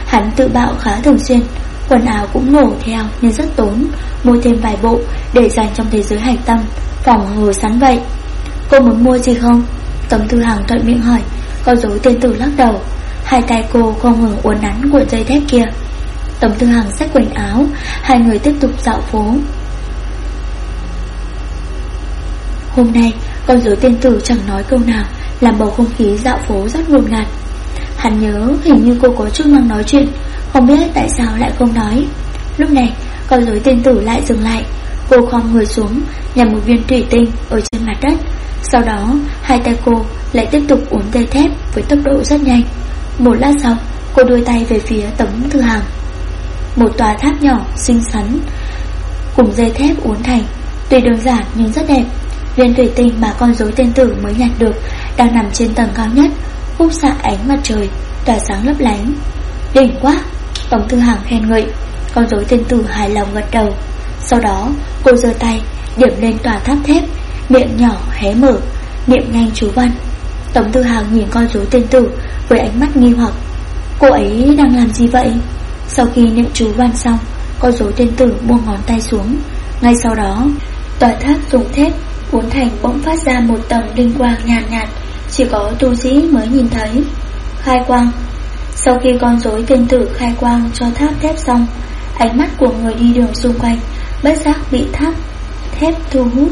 Hắn tự bạo khá thường xuyên, quần áo cũng nổ theo nên rất tốn, mua thêm vài bộ để dành trong thế giới hải tâm, phòng hờ sắn vậy. Cô muốn mua gì không? Tống Thư Hằng thuận miệng hỏi. Con rối tiên tử lắc đầu. Hai tay cô không ngừng uốn nắn cuộn dây thép kia. Tống Thư Hằng xách quần áo. Hai người tiếp tục dạo phố. Hôm nay con rối tiên tử chẳng nói câu nào, làm bầu không khí dạo phố rất ngột ngạt. Hắn nhớ hình như cô có chức năng nói chuyện, không biết tại sao lại không nói. Lúc này con rối tiên tử lại dừng lại. Cô khom người xuống nhặt một viên thủy tinh ở trên mặt đất. Sau đó hai tay cô lại tiếp tục uốn dây thép với tốc độ rất nhanh. Một lát sau cô đưa tay về phía Tống Thư Hằng. Một tòa tháp nhỏ xinh xắn cùng dây thép uốn thành, tuy đơn giản nhưng rất đẹp. Viên thủy tinh mà con rối tiên tử mới nhặt được đang nằm trên tầng cao nhất, khúc xạ ánh mặt trời, tỏa sáng lấp lánh. Đỉnh quá! Tống Thư Hằng khen ngợi. Con rối tiên tử hài lòng gật đầu. Sau đó cô giơ tay điểm lên tòa tháp thép, miệng nhỏ hé mở, niệm nhanh chú văn. Tống Thư Hằng nhìn con rối tiên tử với ánh mắt nghi hoặc. Cô ấy đang làm gì vậy? Sau khi niệm chú văn xong, con rối tiên tử buông ngón tay xuống. Ngay sau đó tòa tháp dùng thép uốn thành bỗng phát ra một tầng linh quang nhàn nhạt, chỉ có tu sĩ mới nhìn thấy. Khai quang. Sau khi con rối tiên tử khai quang cho tháp thép xong, ánh mắt của người đi đường xung quanh bất giác bị tháp thép thu hút.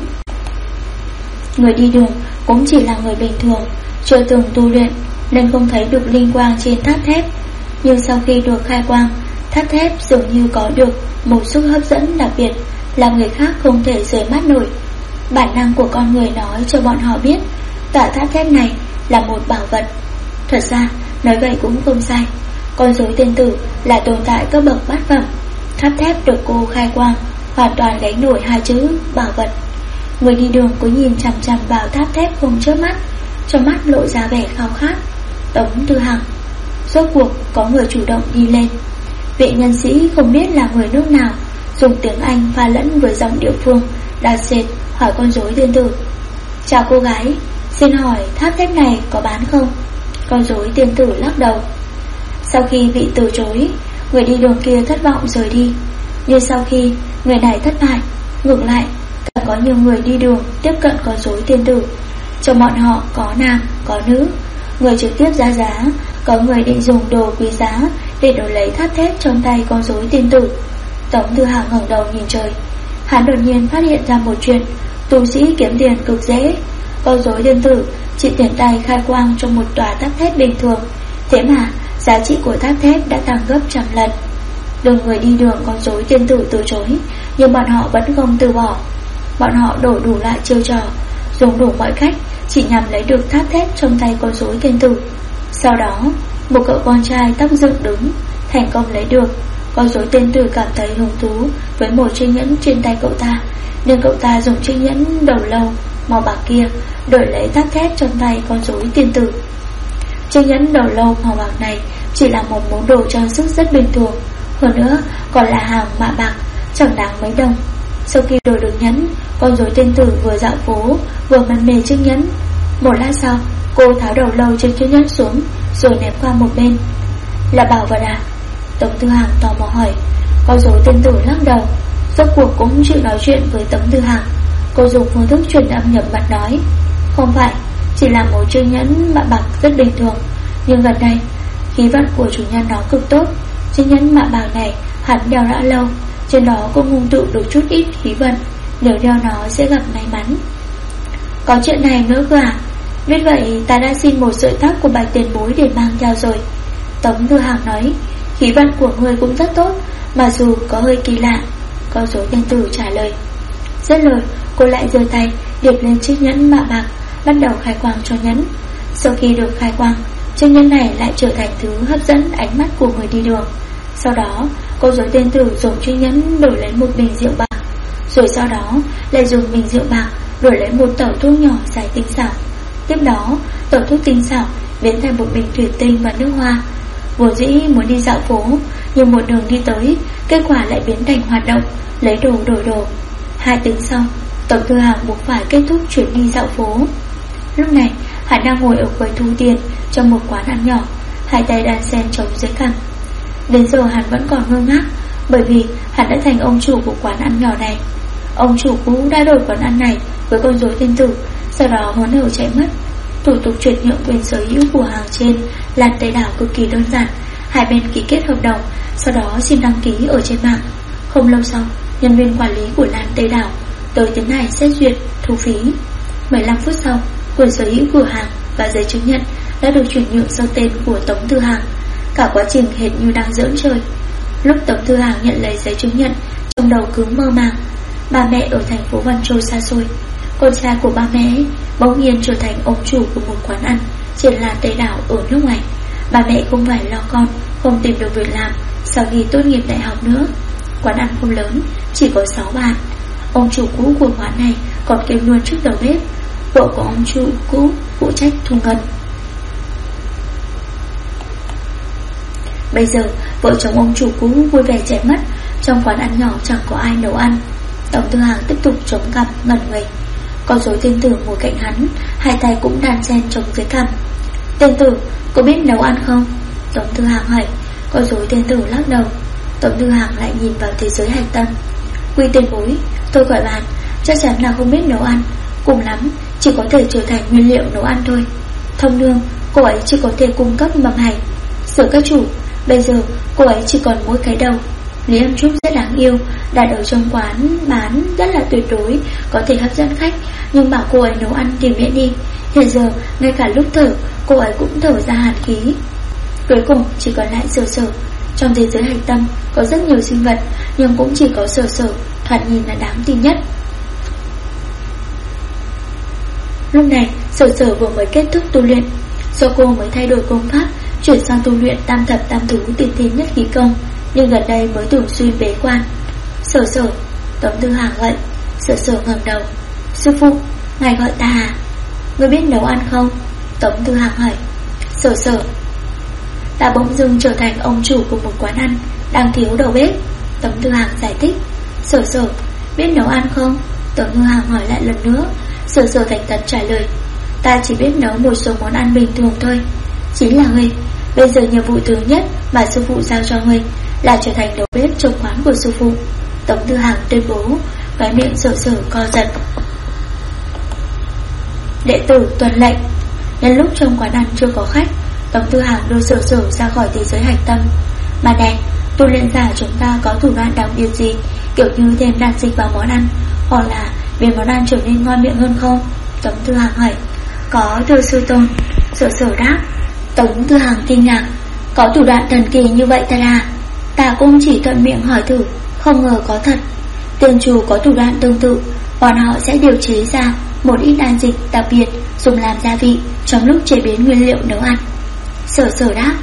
Người đi đường cũng chỉ là người bình thường, chưa từng tu luyện nên không thấy được linh quang trên tháp thép. Nhưng sau khi được khai quang, tháp thép dường như có được một sức hấp dẫn đặc biệt, làm người khác không thể rời mắt nổi. Bản năng của con người nói cho bọn họ biết tòa tháp thép này là một bảo vật. Thật ra nói vậy cũng không sai. Con rối tiên tử là tồn tại cấp bậc bát phẩm. Tháp thép được cô khai quang hoàn toàn gánh nổi hai chữ bảo vật. Người đi đường cứ nhìn chằm chằm vào tháp thép không chớp mắt, trong mắt lộ ra vẻ khao khát. Tống Thư Hằng. Rốt cuộc có người chủ động đi lên. Vị nhân sĩ không biết là người nước nào, dùng tiếng Anh pha lẫn với giọng địa phương đa sệt hỏi con rối tiên tử. Chào cô gái, xin hỏi tháp thép này có bán không? Con rối tiên tử lắc đầu. Sau khi bị từ chối, người đi đường kia thất vọng rời đi. Nhưng sau khi người này thất bại, ngược lại càng có nhiều người đi đường tiếp cận con rối tiên tử. Trong bọn họ có nam, có nữ. Người trực tiếp ra giá, có người định dùng đồ quý giá để đổi lấy tháp thép trong tay con rối tiên tử. Tống Thư Hằng ngẩng đầu nhìn trời. Hắn đột nhiên phát hiện ra một chuyện: tu sĩ kiếm tiền cực dễ. Con rối tiên tử chỉ tiện tay khai quang trong một tòa tháp thép bình thường, thế mà giá trị của tháp thép đã tăng gấp trăm lần. Đường người đi đường con rối tiên tử từ chối, nhưng bọn họ vẫn không từ bỏ. Bọn họ đổ đủ loại chiêu trò, dùng đủ mọi cách chỉ nhằm lấy được tháp thép trong tay con rối tiên tử. Sau đó một cậu con trai tóc dựng đứng thành công lấy được. Con rối tiên tử cảm thấy hứng thú với một chiếc nhẫn trên tay cậu ta, nên cậu ta dùng chiếc nhẫn đầu lâu màu bạc kia đổi lấy tháp thép trong tay con rối tiên tử. Chiếc nhẫn đầu lâu màu bạc này chỉ là một món đồ trang sức rất bình thường, hơn nữa còn là hàng mạ bạc, chẳng đáng mấy đồng. Sau khi đổi được nhẫn, con rối tiên tử vừa dạo phố vừa mân mê chiếc nhẫn. Một lát sau, cô tháo đầu lâu trên chiếc nhẫn xuống rồi ném qua một bên. Là bảo vật à? Tống Thư Hằng tò mò hỏi. Con rối tiên tử lắc đầu. Rốt cuộc cũng chịu nói chuyện với Tống Thư Hằng. Cô dùng phương thức truyền âm nhập mật nói: không phải, chỉ là một chiếc nhẫn mạ bạc rất bình thường, nhưng gần đây khí vận của chủ nhân nó cực tốt. Chiếc nhẫn mạ bạc này hắn đeo đã lâu, trên đó cũng ngưng tụ được chút ít khí vận, nếu đeo nó sẽ gặp may mắn. Có chuyện này nữa cơ à? Biết vậy ta đã xin một sợi tóc của Bạch tiền bối để mang theo rồi. Tống Thư Hằng nói. Khí vận của ngươi cũng rất tốt, mặc dù có hơi kỳ lạ. Con rối tiên tử trả lời. Dứt lời, cô lại giơ tay điệp lên chiếc nhẫn mạ bạc, bắt đầu khai quang cho nhẫn. Sau khi được khai quang, chiếc nhẫn này lại trở thành thứ hấp dẫn ánh mắt của người đi đường. Sau đó, cô rối tiên tử dùng chiếc nhẫn đổi lấy một bình rượu bạc, rồi sau đó lại dùng bình rượu bạc đổi lấy một tẩu thuốc nhỏ dài tinh xảo. Tiếp đó, tẩu thuốc tinh xảo biến thành một bình thủy tinh và nước hoa. Vốn dĩ muốn đi dạo phố, nhưng một đường đi tới, kết quả lại biến thành hoạt động lấy đồ đổi đồ. 2 tiếng sau, Tống Thư Hằng buộc phải kết thúc chuyến đi dạo phố. Lúc này, hắn đang ngồi ở quầy thu tiền trong một quán ăn nhỏ, hai tay đan xen chống dưới cằm. Đến giờ hắn vẫn còn ngơ ngác, bởi vì hắn đã thành ông chủ của quán ăn nhỏ này. Ông chủ cũ đã đổi quán ăn này với con rối tên tử, sau đó hớn hở chạy mất. Thủ tục chuyển nhượng quyền sở hữu của hàng trên Lan Tây Đảo cực kỳ đơn giản. Hai bên ký kết hợp đồng, sau đó xin đăng ký ở trên mạng. Không lâu sau, nhân viên quản lý của Lan Tây Đảo tới tiến hành xét duyệt thu phí. 15 phút sau, quyền sở hữu cửa hàng và giấy chứng nhận đã được chuyển nhượng sang tên của Tống Tư Hàng. Cả quá trình hệt như đang giỡn chơi. Lúc Tống Tư Hàng nhận lấy giấy chứng nhận, trong đầu cứ mơ màng. Ba mẹ ở thành phố Văn Châu xa xôi, con trai của ba mẹ bỗng nhiên trở thành ông chủ của một quán ăn trên Lan Tây Đảo ở nước ngoài. Ba mẹ không phải lo con không tìm được việc làm sau khi tốt nghiệp đại học nữa. Quán ăn không lớn, chỉ có 6 bàn. Ông chủ cũ của quán này còn kiêm luôn trước đầu bếp. Vợ của ông chủ cũ phụ trách thu ngân. Bây giờ vợ chồng ông chủ cũ vui vẻ chạy mất. Trong quán ăn nhỏ chẳng có ai nấu ăn. Tống Tư Hàng tiếp tục chống cằm ngẩn người. Con rối tên tử ngồi cạnh hắn, hai tay cũng đan xen chống dưới cằm. Tên tử, có biết nấu ăn không? Tống Tư Hàng hỏi. Con rối tên tử lắc đầu. Tống Tư Hàng lại nhìn vào thế giới hạch tâm. Quy tiền bối, tôi gọi bạn, chắc chắn là không biết nấu ăn, cùng lắm chỉ có thể trở thành nguyên liệu nấu ăn thôi. Thông nương, cô ấy chỉ có thể cung cấp mầm hành. Sở các chủ, bây giờ cô ấy chỉ còn mỗi cái đầu. Lý Âm Trúc rất đáng yêu, đặt ở trong quán bán rất là tuyệt đối, có thể hấp dẫn khách, nhưng bảo cô ấy nấu ăn thì miễn đi. Hiện giờ ngay cả lúc thở, cô ấy cũng thở ra hàn khí. Cuối cùng chỉ còn lại Sở Sở. Trong thế giới hạch tâm có rất nhiều sinh vật, nhưng cũng chỉ có Sở Sở thoạt nhìn là đáng tin nhất. Lúc này Sở Sở vừa mới kết thúc tu luyện, do cô mới thay đổi công pháp, chuyển sang tu luyện tam thập tam thú tiên thiên nhất khí công, nhưng gần đây mới thường xuyên bế quan. Sở Sở, Tống Tư Hàng gọi. Sở Sở ngẩng đầu. Sư phụ, ngài gọi ta à? Ngươi biết nấu ăn không? Tống Tư Hàng hỏi. Sở Sở, ta bỗng dưng trở thành ông chủ của một quán ăn đang thiếu đầu bếp. Tống Tư Hàng giải thích. Sở Sở, biết nấu ăn không? Tống Tư Hàng hỏi lại lần nữa. Sở Sở thành thật trả lời. Ta chỉ biết nấu một số món ăn bình thường thôi. Chính là ngươi. Bây giờ nhiệm vụ thứ nhất mà sư phụ giao cho ngươi là trở thành đầu bếp trong quán của sư phụ. Tống Tư Hàng tuyên bố. Cái miệng Sở Sở co giật. Đệ tử tuân lệnh. Nhân lúc trong quán ăn chưa có khách, Tống Tư Hàng đưa Sở Sở ra khỏi thế giới hạch tâm. Mà này, tu luyện giả chúng ta có thủ đoạn đặc biệt gì, kiểu như thêm đan dịch vào món ăn, hoặc là biến món ăn trở nên ngon miệng hơn không? Tống Tư Hàng hỏi. Có thưa sư tôn. Sở Sở đáp. Tống Tư Hàng kinh ngạc. Có thủ đoạn thần kỳ như vậy ta à? Ta cũng chỉ thuận miệng hỏi thử, không ngờ có thật. Tiên chủ có thủ đoạn tương tự, bọn họ sẽ điều chế ra một ít đan dịch đặc biệt dùng làm gia vị trong lúc chế biến nguyên liệu nấu ăn. Sở Sở đáp.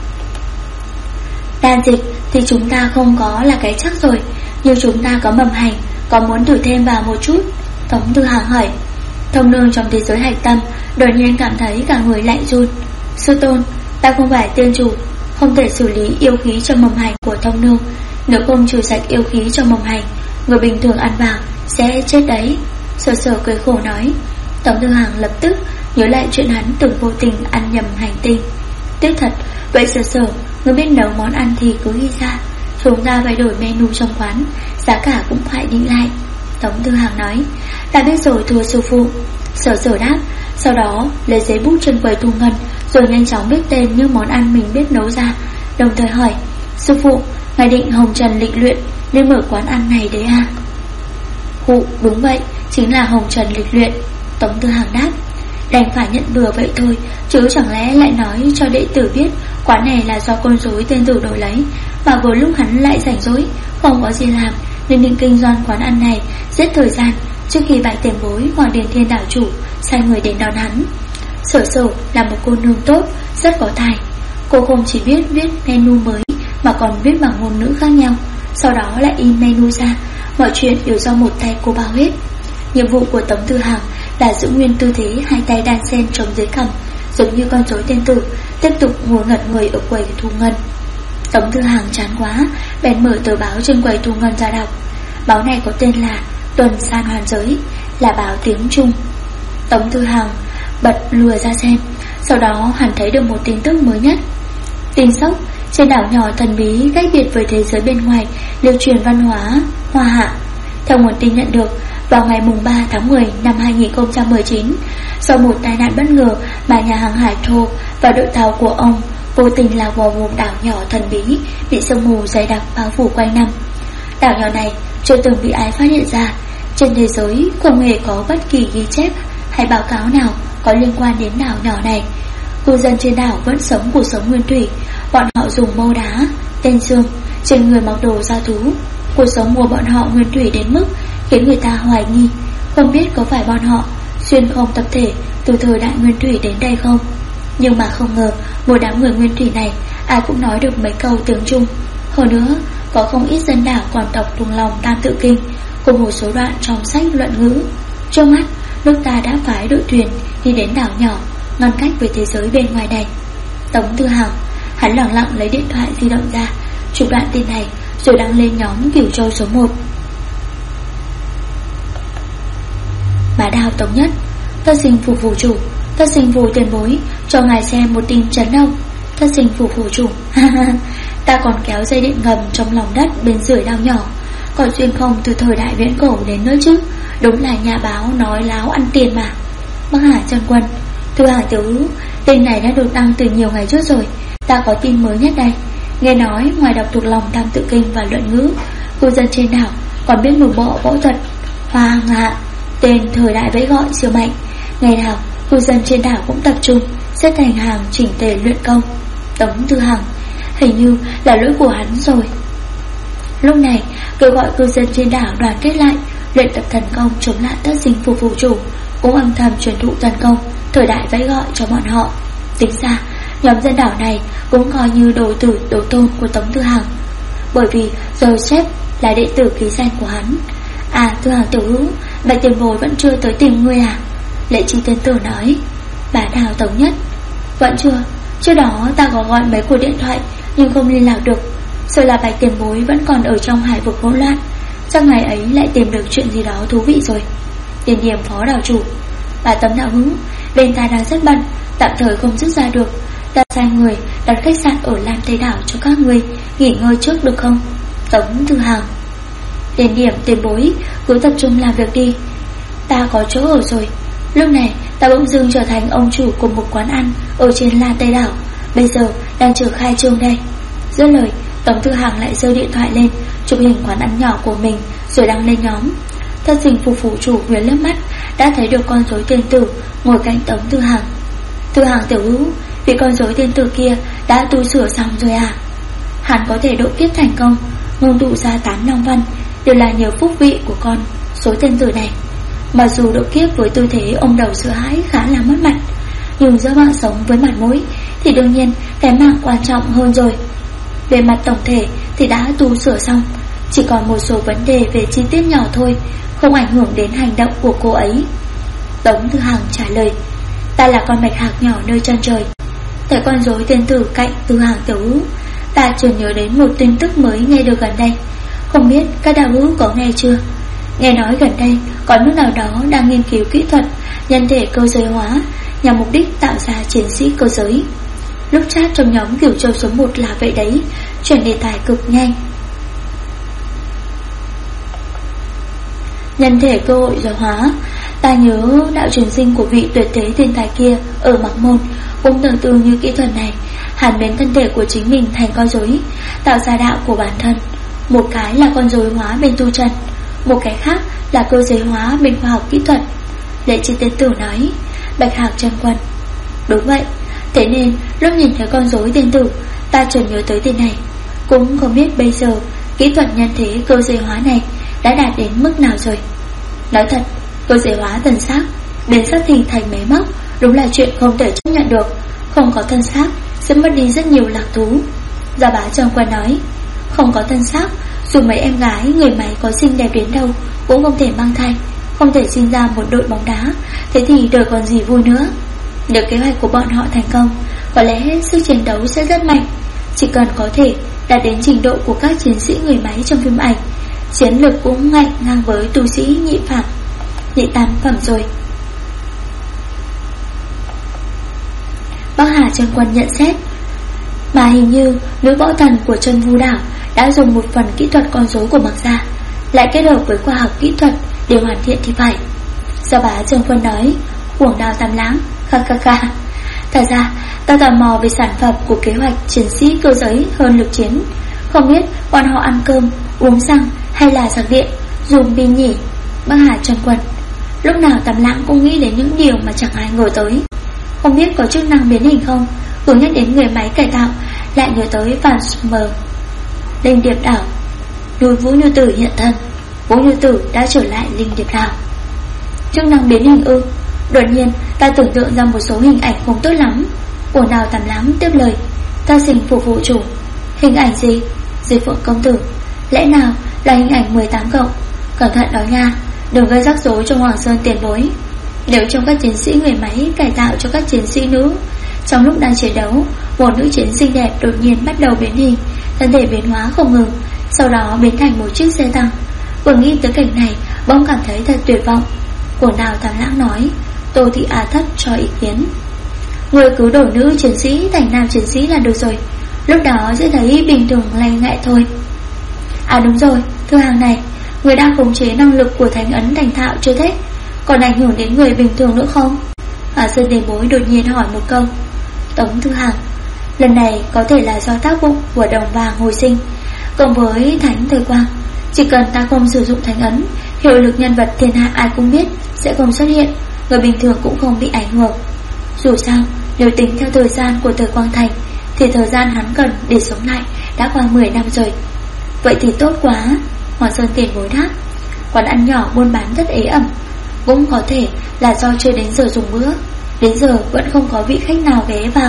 Đan dịch thì chúng ta không có là cái chắc rồi, nhưng chúng ta có mầm hành, có muốn thử thêm vào một chút? Tống Tư Hàng hỏi. Thông nương trong thế giới hạch tâm đột nhiên cảm thấy cả người lạnh run. Sư tôn, ta không phải tiên chủ, không thể xử lý yêu khí trong mầm hành của thông nương. Nếu không trừ sạch yêu khí trong mầm hành, người bình thường ăn vào sẽ chết đấy. Sở Sở cười khổ nói. Tống Tư Hàng lập tức nhớ lại chuyện hắn từng vô tình ăn nhầm hành tinh. Tiếc thật. Vậy Sở Sở, người biết nấu món ăn thì cứ ghi ra, chúng ta phải đổi menu trong quán, giá cả cũng phải định lại. Tống Tư Hàng nói. Đã biết rồi thưa sư phụ. Sở Sở đáp. Sau đó lấy giấy bút trên quầy thu ngân, rồi nhanh chóng viết tên những món ăn mình biết nấu ra, đồng thời hỏi. Sư phụ, ngài định hồng trần lịch luyện nên mở quán ăn này đấy à? Hụ, đúng vậy, chính là hồng trần lịch luyện. Tống Tư Hàng đáp. Đành phải nhận bừa vậy thôi, chứ chẳng lẽ lại nói cho đệ tử biết quán này là do con rối tên tử đổi lấy, mà vừa lúc hắn lại rảnh rỗi không có gì làm nên định kinh doanh quán ăn này giết thời gian trước khi Bạch Tiền Bối Hoàng Điền Thiên đảo chủ sai người đến đón hắn. Sở Sở là một cô nương tốt, rất có tài. Cô không chỉ biết viết menu mới mà còn viết bằng ngôn ngữ khác nhau, sau đó lại in menu ra. Mọi chuyện đều do một tay cô bao hết. Nhiệm vụ của Tống Tư Hàng là giữ nguyên tư thế hai tay đan xen chống dưới cằm, giống như con rối tên tử, tiếp tục ngồi ngẩn người ở quầy thu ngân. Tống Tư Hàng chán quá, bèn mở tờ báo trên quầy thu ngân ra đọc. Báo này có tên là Tuần San Hoàn Giới, là báo tiếng Trung. Tống Tư Hàng bật lùa ra xem, sau đó hắn thấy được một tin tức mới nhất. Tin sốc, Trên đảo nhỏ thần bí cách biệt với thế giới bên ngoài lưu truyền văn hóa Hoa Hạ. Theo nguồn tin nhận được, vào ngày 3 tháng 10 năm 2019, sau một tai nạn bất ngờ mà nhà hàng Hải Thô và đội tàu của ông vô tình lao vào vùng đảo nhỏ thần bí bị sương mù dày đặc bao phủ quanh năm. Đảo nhỏ này chưa từng bị ai phát hiện ra. Trên thế giới không hề có bất kỳ ghi chép hay báo cáo nào có liên quan đến đảo nhỏ này. Cư dân trên đảo vẫn sống cuộc sống nguyên thủy. Bọn họ dùng mâu đá, tên xương, trên người mặc đồ da thú. Cuộc sống của bọn họ nguyên thủy đến mức khiến người ta hoài nghi không biết có phải bọn họ xuyên không tập thể từ thời đại nguyên thủy đến đây không. Nhưng mà không ngờ một đám người nguyên thủy này ai cũng nói được mấy câu tiếng Trung. Hơn nữa có không ít dân đảo còn đọc thuộc lòng Tam Tự Kinh cùng một số đoạn trong sách luận ngữ. Trước mắt nước ta đã phái đội thuyền đi đến đảo nhỏ ngăn cách với thế giới bên ngoài này. Tống Tư Hằng, hắn lẳng lặng lấy điện thoại di động ra chụp đoạn tin này rồi đăng lên nhóm Cửu Châu số 1. Bá Đao Tống Nhất, Thất Sinh Phủ Phủ Chủ, Thất Sinh Phủ tiền bối, cho ngài xem một tin chấn động. Thất Sinh Phủ Phủ Chủ, ta còn kéo dây điện ngầm trong lòng đất bên dưới đảo nhỏ, còn xuyên không từ thời đại viễn cổ đến nữa chứ. Đúng là nhà báo nói láo ăn tiền mà. Bắc Hải Chân Quân, Thư Hà Tiểu Hữu, tin này đã được đăng từ nhiều ngày trước rồi. Ta có tin mới nhất đây. Nghe nói ngoài đọc thuộc lòng Tam Tự Kinh và luận ngữ, cư dân trên đảo còn biết một bộ võ thuật Hoa Hạ, tên thời đại vẫy gọi siêu mạnh. Ngày nào cư dân trên đảo cũng tập trung xếp thành hàng chỉnh tề luyện công. Tống Tư Hằng, hình như là lỗi của hắn rồi. Lúc này kêu gọi cư dân trên đảo đoàn kết lại luyện tập thần công chống lại Thất Sinh Phủ Phủ Chủ, cũng âm thầm truyền thụ thần công thời đại vẫy gọi cho bọn họ. Tính ra nhóm dân đảo này cũng coi như đồ tử đồ tôn của Tống Tư Hằng, bởi vì Joseph là đệ tử ký danh của hắn. À, Tư Hằng tiểu hữu, Bạch tiền bối vẫn chưa tới tìm ngươi à? Lệ Chi Tiên Tử nói. Bá Đao Tống Nhất, vẫn chưa. Trước đó ta có gọi mấy cuộc điện thoại nhưng không liên lạc được. Sợ là Bạch tiền bối vẫn còn ở trong hải vực hỗn loạn. Chắc ngày ấy lại tìm được chuyện gì đó thú vị rồi. Tiền Điểm Phó đảo chủ, bà Tấm đạo hữu, bên ta đang rất bận, tạm thời không rút ra được. Ta sai người đặt khách sạn ở Lam Tây đảo cho các người nghỉ ngơi trước được không? Tống Tư Hằng, Tiền Điểm tiền bối, cứ tập trung làm việc đi, ta có chỗ ở rồi. Lúc này ta bỗng dưng trở thành ông chủ của một quán ăn ở trên Lam Tây đảo, bây giờ đang chờ khai trương đây. Dứt lời, Tống Tư Hằng lại giơ điện thoại lên chụp hình quán ăn nhỏ của mình rồi đăng lên nhóm. Thất Sinh Phủ Phủ Chủ vừa lướt mắt đã thấy được con rối tiên tử ngồi cạnh Tống Tư Hằng. Tư Hằng tiểu hữu, vì con rối tiên tử kia đã tu sửa xong rồi à? Hắn có thể độ kiếp thành công, ngôn tụ ra 8 long văn đều là nhờ phúc vị của con rối tiên tử này. Mặc dù độ kiếp với tư thế ôm đầu sợ hãi khá là mất mặt, nhưng giữa mạng sống với mặt mũi thì đương nhiên cái mạng quan trọng hơn rồi. Về mặt tổng thể thì đã tu sửa xong, chỉ còn một số vấn đề về chi tiết nhỏ thôi, không ảnh hưởng đến hành động của cô ấy. Tống Tư Hằng trả lời. Ta là con bạch hạc nhỏ nơi chân trời. Thấy con rối tiên tử cạnh Tư Hằng tiểu hữu, ta chợt nhớ đến một tin tức mới nghe được gần đây. Không biết các đạo hữu có nghe chưa? Nghe nói gần đây có nước nào đó đang nghiên cứu kỹ thuật nhân thể cơ giới hóa nhằm mục đích tạo ra chiến sĩ cơ giới. Lúc chat trong nhóm Cửu Châu số 1 là vậy đấy, chuyển đề tài cực nhanh. Nhân thể cơ hội rồi hóa, ta nhớ đạo truyền sinh của vị tuyệt thế thiên tài kia ở Mạc Môn cũng tương tự như kỹ thuật này, hàn biến thân thể của chính mình thành con rối, tạo ra đạo của bản thân. Một cái là con rối hóa bên tu chân, một cái khác là cơ giới hóa bên khoa học kỹ thuật. Lệ Chi Tiên Tử nói. Bạch Hạc Chân Quân, đúng vậy. Thế nên lúc nhìn thấy con rối tiên tử, ta chợt nhớ tới tên này. Cũng không biết bây giờ kỹ thuật nhân thế cơ giới hóa này đã đạt đến mức nào rồi. Nói thật, cơ giới hóa thân xác biến xác thịt thành máy móc đúng là chuyện không thể chấp nhận được. Không có thân xác sẽ mất đi rất nhiều lạc thú. Gia Bá Chân Quân nói. Không có thân xác, dù mấy em gái người máy có xinh đẹp đến đâu cũng không thể mang thai, không thể sinh ra một đội bóng đá. Thế thì đời còn gì vui nữa. Nếu kế hoạch của bọn họ thành công, có lẽ sức chiến đấu sẽ rất mạnh. Chỉ cần có thể đạt đến trình độ của các chiến sĩ người máy trong phim ảnh, chiến lược cũng ngang với tu sĩ nhị tam phẩm rồi. Bắc Hà Chân Quân nhận xét. Mà hình như nữ võ thần của Chân Vu Đảo đã dùng một phần kỹ thuật con rối của Mạc Gia, lại kết hợp với khoa học kỹ thuật để hoàn thiện thì phải. Gia bá Dương Quân nói, Cuồng Đao Tam Lãng, kha. Thật ra ta tò mò về sản phẩm của kế hoạch chiến sĩ cơ giới hơn lực chiến. Không biết bọn họ ăn cơm, uống xăng hay là sạc điện, dùng pin nhỉ? Bác Hà Chân Quân. Lúc nào Tam Lãng cũng nghĩ đến những điều mà chẳng ai ngờ tới. Không biết có chức năng biến hình không? Vừa nhắc đến người máy cải tạo, lại nhớ tới Phan Smờ. Linh Điệp Đảo, núi Vũ Như Tử hiện thân. Vũ Như Tử đã trở lại Linh Điệp Đảo. Chức năng biến hình ư? Đột nhiên ta tưởng tượng ra một số hình ảnh không tốt lắm. Cuồng Đao Tam Lãng tiếp lời, ta xin phục vụ chủ. Hình ảnh gì? Diệp Phượng công tử. Lẽ nào là hình ảnh 18 cộng? Cẩn thận đó nha, đừng gây rắc rối cho Hoàng Sơn tiền bối. Nếu trong các chiến sĩ người máy cải tạo cho các chiến sĩ nữ, trong lúc đang chiến đấu, một nữ chiến xinh đẹp đột nhiên bắt đầu biến hình, thân thể biến hóa không ngừng, sau đó biến thành một chiếc xe tăng. Vừa nghĩ tới cảnh này, bỗng cảm thấy thật tuyệt vọng. Cuồng Đao Tam Lãng nói, Tô Thị A Thất cho ý kiến. Người cứ đổi nữ chiến sĩ thành nam chiến sĩ là được rồi, lúc đó sẽ thấy bình thường lay ngại thôi. À đúng rồi, thưa hàng này, người đang khống chế năng lực của thánh ấn thành thạo chưa thế, còn ảnh hưởng đến người bình thường nữa không? Sơn tiền bối đột nhiên hỏi một câu. Tống Thư Hàng, lần này có thể là do tác dụng của đồng vàng hồi sinh cộng với thánh thời quang. Chỉ cần ta không sử dụng thánh ấn, hiệu lực nhân vật thiên hạ ai cũng biết sẽ không xuất hiện, người bình thường cũng không bị ảnh hưởng. Dù sao, nếu tính theo thời gian của thời Quang Thành thì thời gian hắn cần để sống lại đã qua 10 năm rồi. Vậy thì tốt quá. Hoàng Sơn tiền bối đáp, quán ăn nhỏ buôn bán rất ế ẩm, cũng có thể là do chưa đến giờ dùng bữa, đến giờ vẫn không có vị khách nào ghé vào.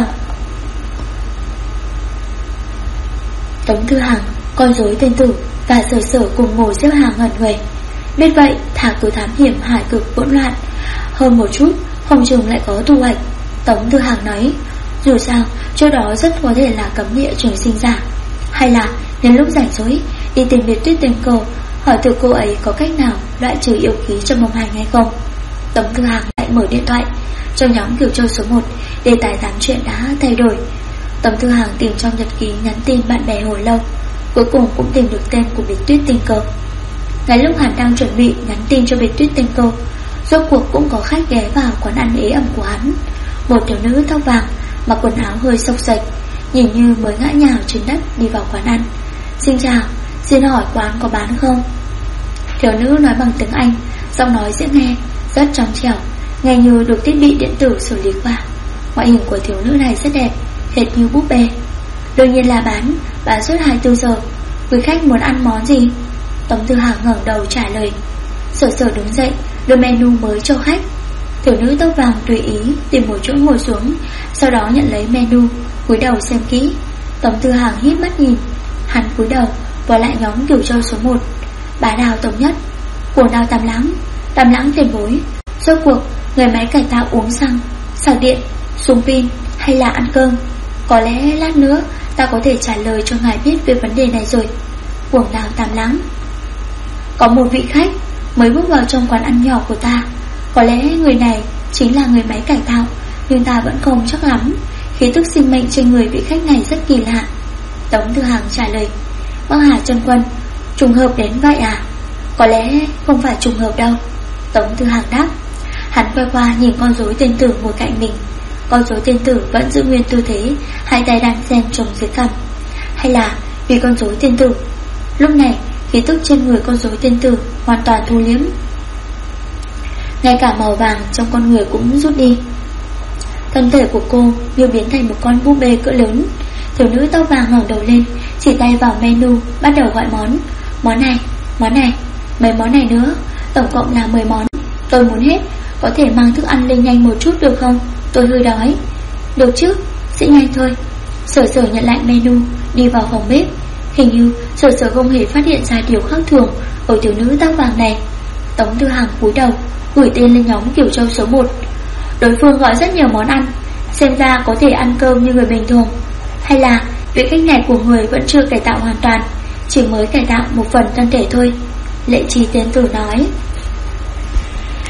Tống Thư Hàng, con rối tên tử và Sở Sở cùng ngồi xếp hàng ngẩn người. Biết vậy thả cứ thám hiểm hải cực hỗn loạn hơn một chút, không chừng lại có thu hoạch. Tống Thư Hàng nói, dù sao chỗ đó rất có thể là cấm địa trường sinh giả, hay là nhân lúc rảnh rỗi đi tìm Biệt Tuyết Tình Cầu, hỏi thử cô ấy có cách nào loại trừ yêu khí trong mộng hành hay không. Tống Thư Hàng lại mở điện thoại. Trong nhóm Kiều Châu số 1, đề tài tám chuyện đã thay đổi. Tống Thư Hàng tìm trong nhật ký nhắn tin bạn bè hồi lâu, cuối cùng cũng tìm được tên của Biệt Tuyết Tình Cầu. Ngay lúc hắn đang chuẩn bị nhắn tin cho Biệt Tuyết Tình Cầu, rốt cuộc cũng có khách ghé vào quán ăn ế ẩm của hắn. Một thiếu nữ tóc vàng, mặc quần áo hơi xộc xệch, nhìn như mới ngã nhào trên đất đi vào quán ăn. Xin chào, xin hỏi quán có bán không? Thiếu nữ nói bằng tiếng Anh, giọng nói dễ nghe, rất trong trẻo, nghe như được thiết bị điện tử xử lý qua. Ngoại hình của thiếu nữ này rất đẹp, hệt như búp bê. Đương nhiên là bán suốt 24 giờ. Quý khách muốn ăn món gì? Tống Thư Hàng ngẩng đầu trả lời. Sở Sở đứng dậy đưa menu mới cho khách. Thiếu nữ tóc vàng tùy ý tìm một chỗ ngồi xuống, sau đó nhận lấy menu, cúi đầu xem kỹ. Tống Thư Hàng híp mắt nhìn. Hắn cúi đầu vào lại nhóm Kiều Châu số 1. Bá Đào tổng nhất, Cuồng Đao Tam Lãng tiền bối, rốt cuộc người máy cải tạo uống xăng, sạc điện, súng pin hay là ăn cơm? Có lẽ lát nữa ta có thể trả lời cho ngài biết về vấn đề này rồi. Cuồng Đao Tam Lãng, có một vị khách mới bước vào trong quán ăn nhỏ của ta. Có lẽ người này chính là người máy cải tạo, nhưng ta vẫn không chắc lắm. Khí tức sinh mệnh trên người vị khách này rất kỳ lạ. Tống Thư Hàng trả lời. Bác Hà Chân Quân, trùng hợp đến vậy à? Có lẽ không phải trùng hợp đâu. Tống Thư Hàng đáp. Hắn quay qua nhìn con rối tên tử ngồi cạnh mình. Con rối tên tử vẫn giữ nguyên tư thế, hai tay đan xen trồng dưới cằm. Hay là vì con rối tên tử? Lúc này khí tức trên người con rối tên tử hoàn toàn thu liếm, ngay cả màu vàng trong con người cũng rút đi. Thân thể của cô như biến thành một con búp bê cỡ lớn. Thiếu nữ tóc vàng ngẩng đầu lên, chỉ tay vào menu, bắt đầu gọi món. Món này, mấy món này nữa, tổng cộng là 10 món. Tôi muốn hết, có thể mang thức ăn lên nhanh một chút được không? Tôi hơi đói. Được chứ, sẽ nhanh thôi. Sở Sở nhận lại menu, đi vào phòng bếp. Hình như Sở Sở không hề phát hiện ra điều khác thường ở thiếu nữ tóc vàng này. Tống Thư Hàng cúi đầu, gửi tên lên nhóm Kiều Châu số 1. Đối phương gọi rất nhiều món ăn, xem ra có thể ăn cơm như người bình thường. Hay là vị khách này của người vẫn chưa cải tạo hoàn toàn, chỉ mới cải tạo một phần thân thể thôi. Lệ Trì Tiên Tử nói.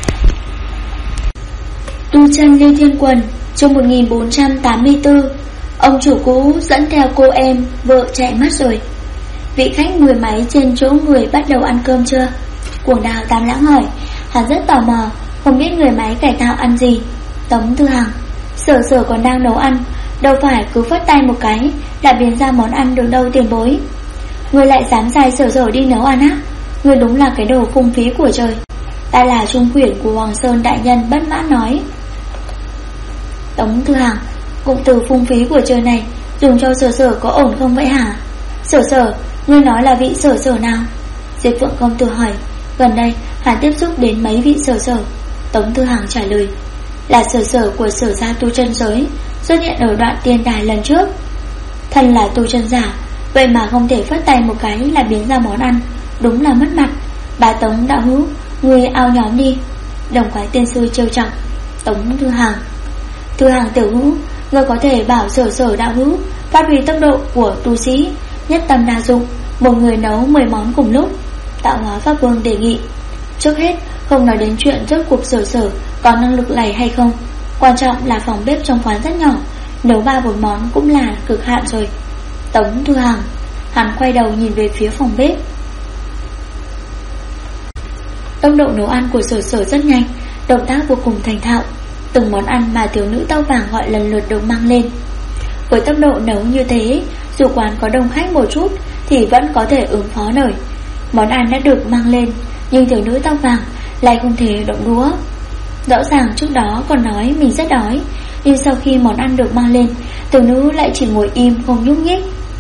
Tu chân Lưu Thiên Quần, chương 1484. Ông chủ cũ dẫn theo cô em vợ chạy mất rồi. Vị khách mười mấy trên chỗ người bắt đầu ăn cơm chưa? Cuồng Đào Tam Lãng hỏi. Hắn rất tò mò, không biết người máy cải tạo ăn gì. Tống Thư Hằng: Sở Sở còn đang nấu ăn, đâu phải cứ phất tay một cái đã biến ra món ăn được đâu tiền bối. Người lại dám sai Sở Sở đi nấu ăn á? Người đúng là cái đồ phung phí của trời. Ta là trung quyển của Hoàng Sơn đại nhân bất mãn nói. Tống Thư Hằng: Cụm từ phung phí của trời này dùng cho Sở Sở có ổn không vậy hả? Sở Sở, ngươi nói là vị Sở Sở nào? Diệp Phượng công tử hỏi. Gần đây hắn tiếp xúc đến mấy vị Sở Sở. Tống Thư Hằng trả lời. Là Sở Sở của Sở gia tu chân giới, xuất hiện ở đoạn tiên đài lần trước. Thân là tu chân giả, vậy mà không thể phất tay một cái là biến ra món ăn, đúng là mất mặt. Bà Tống đạo hữu, ngươi ao nhóm đi. Đồng Quái tiên sư trêu chọc. Tống Thư Hằng: Thư Hằng tiểu hữu, ngươi có thể bảo Sở Sở đạo hữu phát huy tốc độ của tu sĩ, nhất tâm đa dụng, một người nấu 10 món cùng lúc. Tạo Hóa Pháp Vương đề nghị. Trước hết, không nói đến chuyện rốt cuộc Sở Sở có năng lực này hay không, quan trọng là phòng bếp trong quán rất nhỏ, nấu 3-4 món cũng là cực hạn rồi. Tống Thư Hằng: Hắn quay đầu nhìn về phía phòng bếp. Tốc độ nấu ăn của Sở Sở rất nhanh, động tác vô cùng thành thạo. Từng món ăn mà thiếu nữ tóc vàng gọi lần lượt được mang lên. Với tốc độ nấu như thế, dù quán có đông khách một chút thì vẫn có thể ứng phó nổi. Món ăn đã được mang lên, nhưng thiếu nữ tóc vàng lại không thể động đũa. Rõ ràng trước đó còn nói mình rất đói, nhưng sau khi món ăn được mang lên, thiếu nữ lại chỉ ngồi im không nhúc nhích.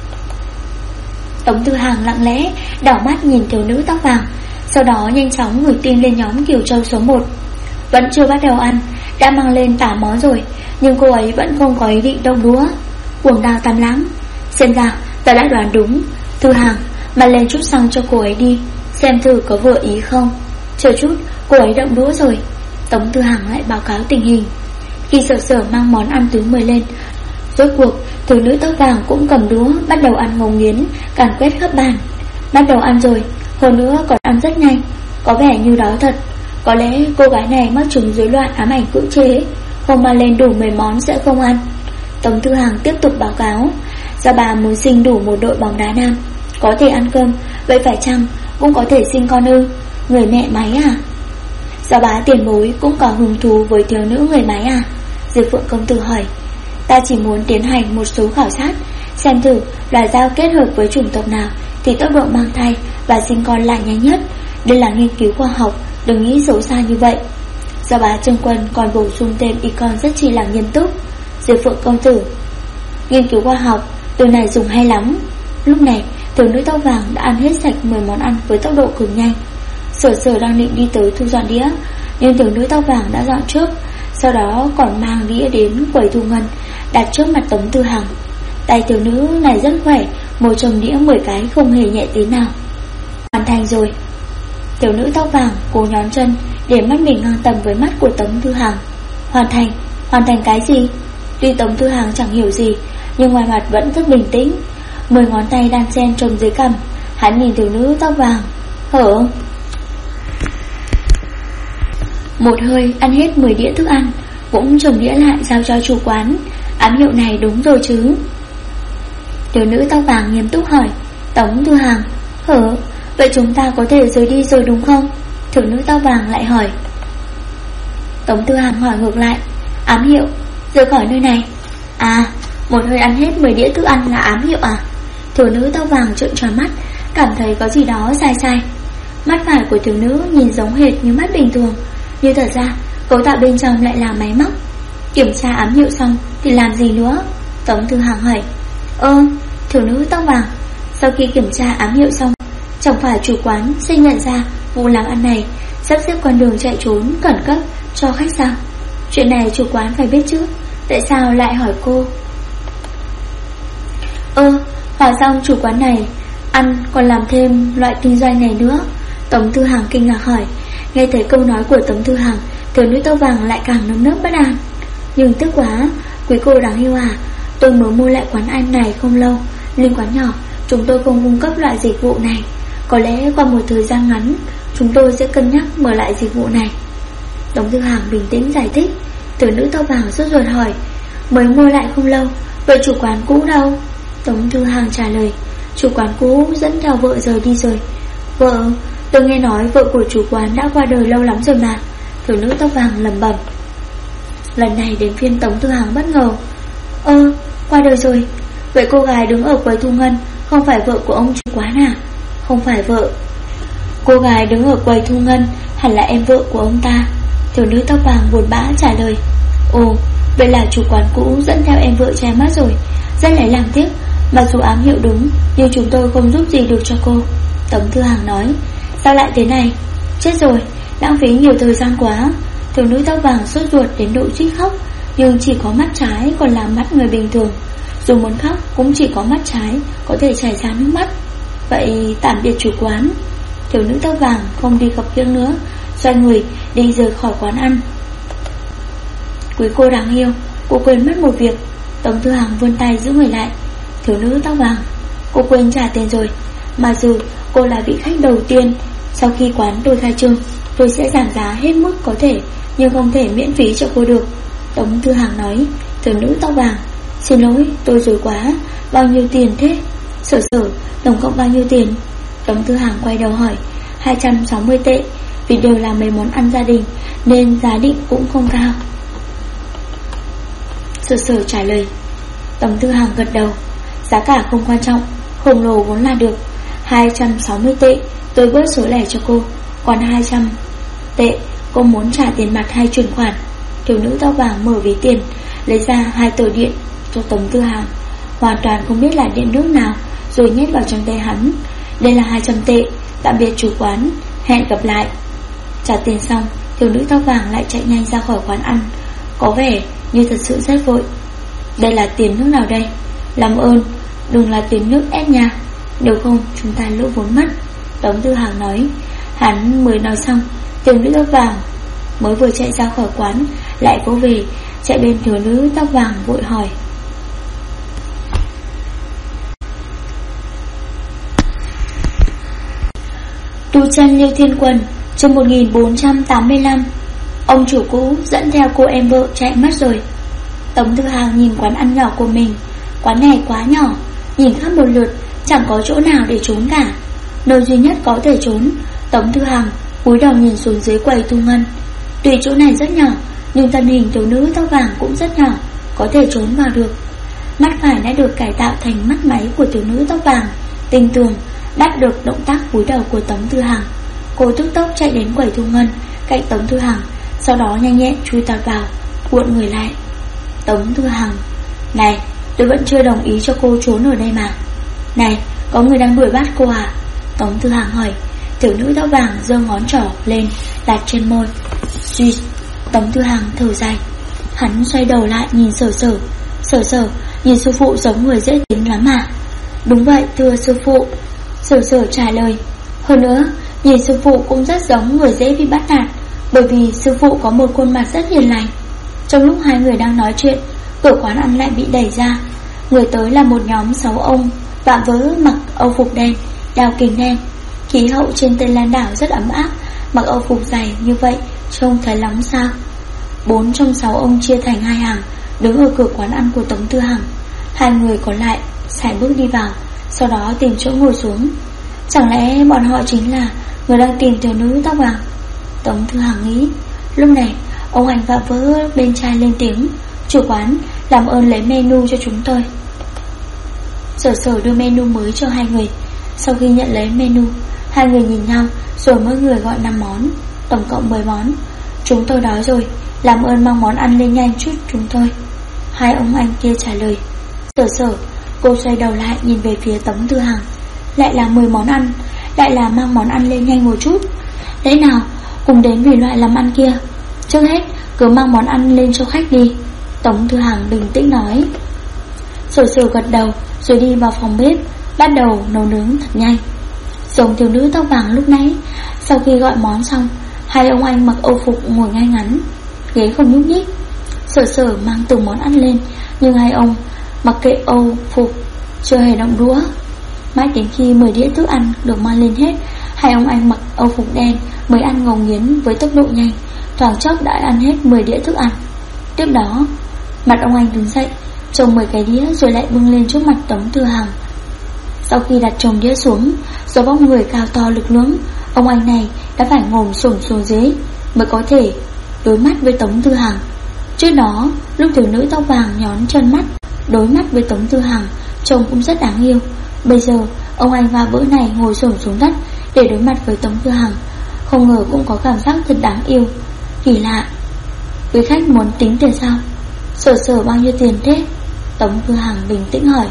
Tống Thư Hằng lặng lẽ đảo mắt nhìn thiếu nữ tóc vàng, sau đó nhanh chóng gửi tin lên nhóm Kiều Châu số 1. Vẫn chưa bắt đầu ăn, đã mang lên cả món rồi, nhưng cô ấy vẫn không có ý định động đũa. Cuồng Đào Tam Lãng: Xem ra ta đã đoán đúng. Thư Hằng, mang lên chút xăng cho cô ấy đi, xem thử có vừa ý không. Chờ chút, cô ấy động đũa rồi. Tống Thư Hằng lại báo cáo tình hình. Khi Sở Sở mang món ăn thứ 10 lên, rốt cuộc thiếu nữ tóc vàng cũng cầm đũa bắt đầu ăn ngấu nghiến, càn quét khắp bàn. Bắt đầu ăn rồi, hơn nữa còn ăn rất nhanh, có vẻ như đói thật. Có lẽ cô gái này mắc chứng rối loạn ám ảnh cưỡng chế, không mang lên đủ 10 món sẽ không ăn. Tống Thư Hằng tiếp tục báo cáo. Gia bà muốn sinh đủ một đội bóng đá nam, có thể ăn cơm, vậy phải chăng cũng có thể sinh con ư? Người mẹ máy à? Gia bá tiền bối cũng có hứng thú với thiếu nữ người máy à? Diệp Phượng công tử hỏi. Ta chỉ muốn tiến hành một số khảo sát, xem thử loài dao kết hợp với chủng tộc nào thì tốc độ mang thai và sinh con lại nhanh nhất. Đây là nghiên cứu khoa học, đừng nghĩ xấu xa như vậy. Gia bá Trương Quân còn bổ sung thêm ý con rất chi là nghiêm túc. Diệp Phượng công tử: Nghiên cứu khoa học, từ này dùng hay lắm. Lúc này thiếu nữ tóc vàng đã ăn hết sạch 10 món ăn với tốc độ cực nhanh. Sở Sở đang định đi tới thu dọn đĩa, nhưng thiếu nữ tóc vàng đã dọn trước, sau đó còn mang đĩa đến quầy thu ngân đặt trước mặt Tống Thư Hằng. Tay thiếu nữ này rất khỏe, một chồng đĩa 10 cái không hề nhẹ tí nào. Hoàn thành rồi. Thiếu nữ tóc vàng cố nhón chân để mắt mình ngang tầm với mắt của Tống Thư Hằng. Hoàn thành? Hoàn thành cái gì? Tuy Tống Thư Hằng chẳng hiểu gì, nhưng ngoài mặt vẫn rất bình tĩnh. 10 ngón tay đan xen trồng dưới cằm. Hắn nhìn thiếu nữ tóc vàng. Hở? Một hơi ăn hết 10 đĩa thức ăn, cũng chồng đĩa lại giao cho chủ quán. Ám hiệu này đúng rồi chứ? Thiếu nữ tóc vàng nghiêm túc hỏi. Tống Thư Hằng: Hở? Vậy chúng ta có thể rời đi rồi đúng không? Thiếu nữ tóc vàng lại hỏi. Tống Thư Hằng hỏi ngược lại. Ám hiệu? Rời khỏi nơi này? À, một hơi ăn hết 10 đĩa thức ăn là ám hiệu à? Thiếu nữ tóc vàng trợn tròn mắt, cảm thấy có gì đó sai sai. Mắt phải của thiếu nữ nhìn giống hệt như mắt bình thường, nhưng thật ra cấu tạo bên trong lại là máy móc. Kiểm tra ám hiệu xong thì làm gì nữa? Tống Thư Hằng hỏi. Thiếu nữ tóc vàng: Sau khi kiểm tra ám hiệu xong, chẳng phải chủ quán sẽ nhận ra vụ làm ăn này, sắp xếp con đường chạy trốn khẩn cấp cho khách sao? Chuyện này chủ quán phải biết chứ, tại sao lại hỏi cô? Hỏi xong chủ quán này ăn còn làm thêm loại kinh doanh này nữa. Tống Thư Hằng kinh ngạc hỏi. Nghe thấy câu nói của Tống Thư Hằng, thiếu nữ tóc vàng lại càng nơm nớp bất an. Nhưng tức quá, quý cô đáng yêu à, tôi mới mua lại quán ăn này không lâu, liên quán nhỏ, chúng tôi không cung cấp loại dịch vụ này. Có lẽ qua một thời gian ngắn, chúng tôi sẽ cân nhắc mở lại dịch vụ này. Tống Thư Hằng bình tĩnh giải thích. Thiếu nữ tóc vàng sốt ruột hỏi. Mới mua lại không lâu, Vậy chủ quán cũ đâu? Tống Thư Hằng trả lời, chủ quán cũ dẫn theo vợ rời đi rồi. Vợ? Tôi nghe nói vợ của chủ quán đã qua đời lâu lắm rồi mà. Thiếu nữ tóc vàng lẩm bẩm. Lần này đến phiên Tống Thư Hằng bất ngờ. Qua đời rồi. Vậy cô gái đứng ở quầy thu ngân không phải vợ của ông chủ quán à? Không phải vợ. Cô gái đứng ở quầy thu ngân hẳn là em vợ của ông ta. Thiếu nữ tóc vàng buồn bã trả lời. Ồ, vậy là chủ quán cũ dẫn theo em vợ che mắt rồi. Rất là đáng tiếc. Mặc dù ám hiệu đúng, nhưng chúng tôi không giúp gì được cho cô. Tống Thư Hằng nói. Sao lại thế này? Chết rồi, lãng phí nhiều thời gian quá. Thiếu nữ tóc vàng sốt ruột đến độ suýt khóc, nhưng chỉ có mắt trái còn là mắt người bình thường. Dù muốn khóc cũng chỉ có mắt trái có thể chảy ra nước mắt. Vậy tạm biệt chủ quán. Thiếu nữ tóc vàng không đi gập khiêng nữa, xoay người đi rời khỏi quán ăn. Quý cô đáng yêu, cô quên mất một việc. Tống Thư Hằng vươn tay giữ người lại. Thiếu nữ tóc vàng, cô quên trả tiền rồi. Mà dù cô là vị khách đầu tiên, sau khi quán tôi khai trương, tôi sẽ giảm giá hết mức có thể, nhưng không thể miễn phí cho cô được. Tống Thư Hằng nói. Thiếu nữ tóc vàng, xin lỗi, tôi dối quá. Bao nhiêu tiền thế? Sở, tổng cộng bao nhiêu tiền? Tống Thư Hằng quay đầu hỏi. 260 tệ. Vì đều là mấy món ăn gia đình nên giá định cũng không cao. Sở trả lời. Tống Thư Hằng gật đầu. Giá cả không quan trọng, khổng lồ vốn là được. 260 tệ tôi bớt số lẻ cho cô. Còn 200 tệ cô muốn trả tiền mặt hay chuyển khoản? Thiếu nữ tóc vàng mở ví tiền, lấy ra 2 tờ điện cho Tống Thư Hằng, hoàn toàn không biết là điện nước nào, rồi nhét vào trong tay hắn. Đây là 200 tệ, tạm biệt chủ quán, hẹn gặp lại. Trả tiền xong, thiếu nữ tóc vàng lại chạy nhanh ra khỏi quán ăn, có vẻ như thật sự rất vội. Đây là tiền nước nào đây? Làm ơn, đừng là tiền nước ép nha, nếu không chúng ta lỗ vốn mất. Tống Thư Hằng nói. Hắn mới nói xong, thiếu nữ tóc vàng mới vừa chạy ra khỏi quán lại vỗ về, chạy bên thiếu nữ tóc vàng vội hỏi. Tu chân Liêu Thiên Quần, chương 1485. Ông chủ cũ dẫn theo cô em vợ chạy mất rồi. Tống Thư Hằng nhìn quán ăn nhỏ của mình. Quán này quá nhỏ, nhìn khắp một lượt chẳng có chỗ nào để trốn cả. Nơi duy nhất có thể trốn, Tống Thư Hằng cúi đầu nhìn xuống dưới quầy thu ngân. Tuy chỗ này rất nhỏ, nhưng thân hình thiếu nữ tóc vàng cũng rất nhỏ, có thể trốn vào được. Mắt phải đã được cải tạo thành mắt máy của thiếu nữ tóc vàng, tinh tường, bắt được động tác cúi đầu của Tống Thư Hằng. Cô tức tốc chạy đến quầy thu ngân cạnh Tống Thư Hằng, sau đó nhanh nhẹn chui tọt vào, cuộn người lại. Tống Thư Hằng, này, tôi vẫn chưa đồng ý cho cô trốn ở đây mà. Này, có người đang đuổi bắt cô à? Tống Thư Hằng hỏi. Thiếu nữ tóc vàng giơ ngón trỏ lên đặt trên môi. Duy. Tống Thư Hằng thở dài. Hắn xoay đầu lại nhìn Sở, nhìn sư phụ giống người dễ tính lắm à? Đúng vậy thưa sư phụ, Sở trả lời. Hơn nữa, nhìn sư phụ cũng rất giống người dễ bị bắt nạt, bởi vì sư phụ có một khuôn mặt rất hiền lành. Trong lúc hai người đang nói chuyện, cửa quán ăn lại bị đẩy ra. Người tới là một nhóm 6 ông vạm vỡ mặc âu phục đen, đeo kính đen. Khí hậu trên Tây Lan đảo rất ấm áp, mặc âu phục dày như vậy trông thấy lắm sao. 4 trong 6 ông chia thành 2 hàng, đứng ở cửa quán ăn của Tống Thư Hằng. 2 người còn lại sải bước đi vào, sau đó tìm chỗ ngồi xuống. Chẳng lẽ bọn họ chính là người đang tìm thiếu nữ tóc vàng? Tống Thư Hằng nghĩ. Lúc này ông anh vạm vỡ bên trai lên tiếng. Chủ quán, làm ơn lấy menu cho chúng tôi. Sở đưa menu mới cho 2 người. Sau khi nhận lấy menu, 2 người nhìn nhau rồi mỗi người gọi 5 món, tổng cộng 10 món. Chúng tôi đói rồi, làm ơn mang món ăn lên nhanh chút chúng tôi. 2 ông anh kia trả lời. Sở, cô xoay đầu lại nhìn về phía Tống Thư Hằng. Lại là 10 món ăn, lại là mang món ăn lên nhanh một chút. Lẽ nào cùng đến vì loại làm ăn kia? Trước hết cứ mang món ăn lên cho khách đi. Tống Thư Hằng bình tĩnh nói. Sở gật đầu rồi đi vào phòng bếp, bắt đầu nấu nướng thật nhanh, giống thiếu nữ tóc vàng lúc nãy. Sau khi gọi món xong, 2 ông anh mặc âu phục ngồi ngay ngắn, ghế không nhúc nhích. Sở mang từng món ăn lên, nhưng 2 ông mặc kệ âu phục chưa hề động đũa. Mãi đến khi 10 đĩa thức ăn được mang lên hết, 2 ông anh mặc âu phục đen mới ăn ngấu nghiến với tốc độ nhanh, thoáng chốc đã ăn hết 10 đĩa thức ăn. Tiếp đó, mặt ông anh đứng dậy, trồng 10 cái đĩa rồi lại bưng lên trước mặt Tống Tư Hằng. Sau khi đặt chồng đĩa xuống, do bóng người cao to lực lưỡng, ông anh này đã phải ngồi xổm xuống dưới mới có thể đối mắt với Tống Tư Hằng. Trước đó, lúc thiếu nữ tóc vàng nhón chân mắt đối mắt với Tống Tư Hằng, trông cũng rất đáng yêu. Bây giờ, ông anh va vỡ này ngồi xổm xuống đất để đối mặt với Tống Tư Hằng, không ngờ cũng có cảm giác thật đáng yêu. Kỳ lạ. Quý khách muốn tính tiền sao? Sở bao nhiêu tiền thế? Tống Tư Hằng bình tĩnh hỏi.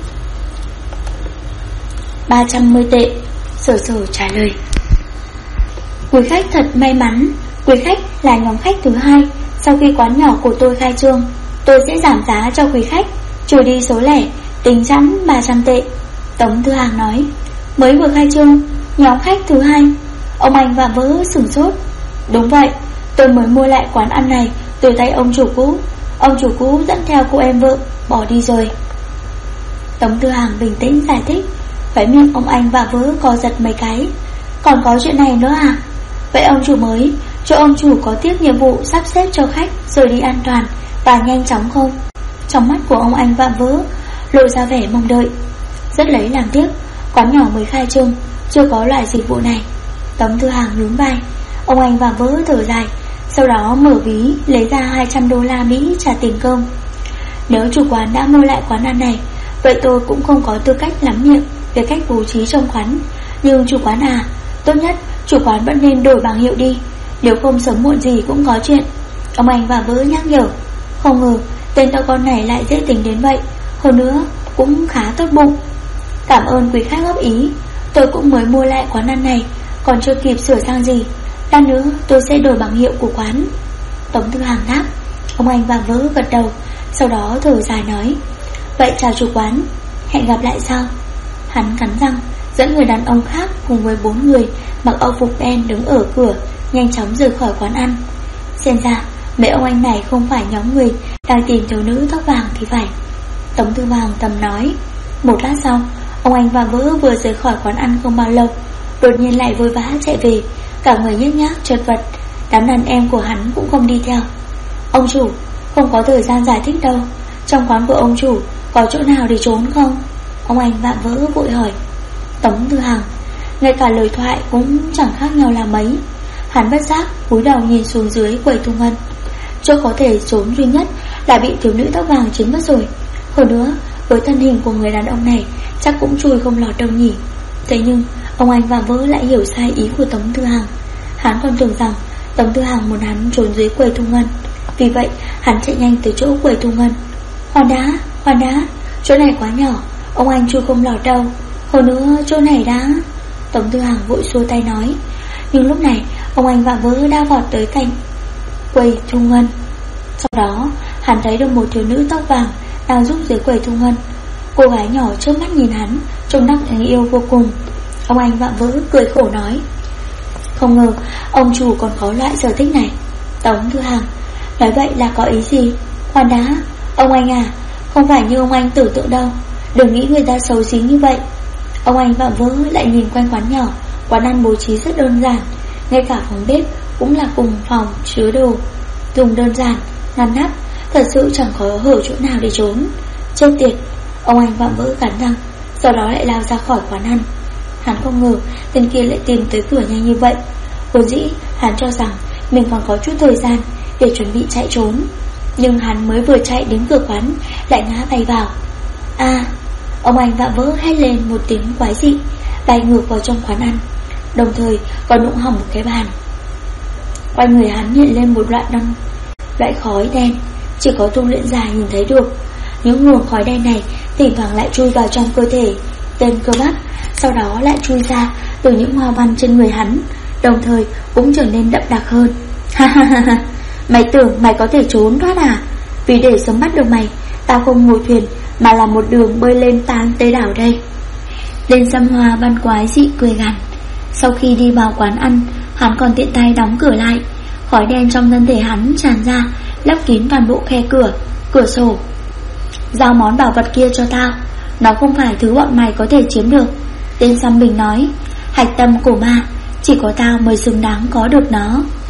310 tệ, Sở trả lời. Quý khách thật may mắn, quý khách là nhóm khách thứ 2 sau khi quán nhỏ của tôi khai trương. Tôi sẽ giảm giá cho quý khách, trừ đi số lẻ, tính sẵn 300 tệ. Tống Tư Hằng nói. Mới vừa khai trương, nhóm khách thứ 2. Ông anh và vỡ sửng sốt. Đúng vậy, tôi mới mua lại quán ăn này từ tay ông chủ cũ. Ông chủ cũ dẫn theo cô em vợ bỏ đi rồi. Tống Tư Hằng bình tĩnh giải thích. Khóe miệng ông anh và vỡ co giật mấy cái. Còn có chuyện này nữa à? Vậy ông chủ mới cho ông chủ có tiếp nhiệm vụ sắp xếp cho khách rời đi an toàn và nhanh chóng không? Trong mắt của ông anh và vỡ lộ ra vẻ mong đợi. Rất lấy làm tiếc, quán nhỏ mới khai trương, chưa có loại dịch vụ này. Tống Tư Hằng nhún vai. Ông anh và vỡ thở dài, sau đó mở ví lấy ra 200 đô la Mỹ trả tiền cơm. Nếu chủ quán đã mua lại quán ăn này, vậy tôi cũng không có tư cách lắm miệng về cách bố trí trong quán. Nhưng chủ quán à, tốt nhất chủ quán vẫn nên đổi bảng hiệu đi, nếu không sớm muộn gì cũng có chuyện. Ông anh và vỡ nhắc nhở. Không ngờ tên to con này lại dễ tính đến vậy, hơn nữa cũng khá tốt bụng. Cảm ơn quý khách góp ý, tôi cũng mới mua lại quán ăn này, còn chưa kịp sửa sang gì. Lát nữa tôi sẽ đổi bảng hiệu của quán. Tống Tư Hằng đáp. Ông anh và vỡ gật đầu, sau đó thở dài nói. Vậy chào chủ quán, hẹn gặp lại sau. Hắn cắn răng dẫn người đàn ông khác cùng với 4 người mặc âu phục đen đứng ở cửa nhanh chóng rời khỏi quán ăn. Xem ra mấy ông anh này không phải nhóm người đang tìm thiếu nữ tóc vàng thì phải. Tống Tư Hằng tầm nói. Một lát sau, ông anh và vỡ vừa rời khỏi quán ăn không bao lâu, đột nhiên lại vội vã chạy về, cả người nhếch nhác chật vật. Đám đàn em của hắn cũng không đi theo. Ông chủ, không có thời gian giải thích đâu. Trong quán của ông chủ có chỗ nào để trốn không? Ông anh và vỡ vội hỏi. Tống Tư Hằng, ngay cả lời thoại cũng chẳng khác nhau là mấy. Hắn bất giác cúi đầu nhìn xuống dưới quầy thu ngân. Chỗ có thể trốn duy nhất là bị thiếu nữ tóc vàng chiếm mất rồi. Hơn nữa, với thân hình của người đàn ông này chắc cũng chui không lọt đâu nhỉ. Thế nhưng ông anh và vỡ lại hiểu sai ý của Tống Tư Hằng. Hắn còn tưởng rằng Tống Tư Hằng muốn hắn trốn dưới quầy thu ngân. Vì vậy hắn chạy nhanh tới chỗ quầy thu ngân. Khoan đã, chỗ này quá nhỏ, ông anh chui không lọt đâu. Hơn nữa chỗ này đã. Tống Tư Hằng vội xua tay nói. Nhưng lúc này ông anh và vỡ đã vọt tới cạnh quầy thu ngân. Sau đó hắn thấy được một thiếu nữ tóc vàng đang giúp dưới quầy thu ngân. Cô gái nhỏ trước mắt nhìn hắn trông đáng yêu vô cùng. Ông anh và vỡ cười khổ nói. Không ngờ ông chủ còn có loại sở thích này. Tống Tư Hằng, nói vậy là có ý gì? Khoan đã, ông anh à, không phải như ông anh tưởng tượng đâu. Đừng nghĩ người ta xấu xí như vậy. Ông anh và vỡ lại nhìn quanh quán nhỏ. Quán ăn bố trí rất đơn giản, ngay cả phòng bếp cũng là cùng phòng chứa đồ dùng đơn giản, ngăn nắp, thật sự chẳng có hở chỗ nào để trốn. Chết tiệt, ông anh và vỡ cắn răng, sau đó lại lao ra khỏi quán ăn. Hắn không ngờ tên kia lại tìm tới cửa nhanh như vậy. Vốn dĩ hắn cho rằng mình còn có chút thời gian để chuẩn bị chạy trốn, nhưng hắn mới vừa chạy đến cửa quán lại ngã bay vào. Ông anh và vỡ hét lên một tiếng quái dị, bay ngược vào trong quán ăn, đồng thời còn đụng hỏng một cái bàn. Quanh người hắn hiện lên một loại khói đen, chỉ có tu luyện giả nhìn thấy được. Những luồng khói đen này thỉnh thoảng lại chui vào trong cơ thể tên cơ bắp, sau đó lại chui ra từ những hoa văn trên người hắn, đồng thời cũng trở nên đậm đặc hơn. Mày tưởng mày có thể trốn thoát à? Vì để sớm bắt được mày, tao không ngồi thuyền mà là một đường bơi lên tang Tây đảo đây. Lên Xăm Hoa văn quái dị cười gằn. Sau khi đi vào quán ăn, hắn còn tiện tay đóng cửa lại. Khói đen trong thân thể hắn tràn ra, lấp kín toàn bộ khe cửa, cửa sổ. Giao món bảo vật kia cho tao, nó không phải thứ bọn mày có thể chiếm được. Tên xăm bình nói. Hạch tâm cổ ma, chỉ có tao mới xứng đáng có được nó.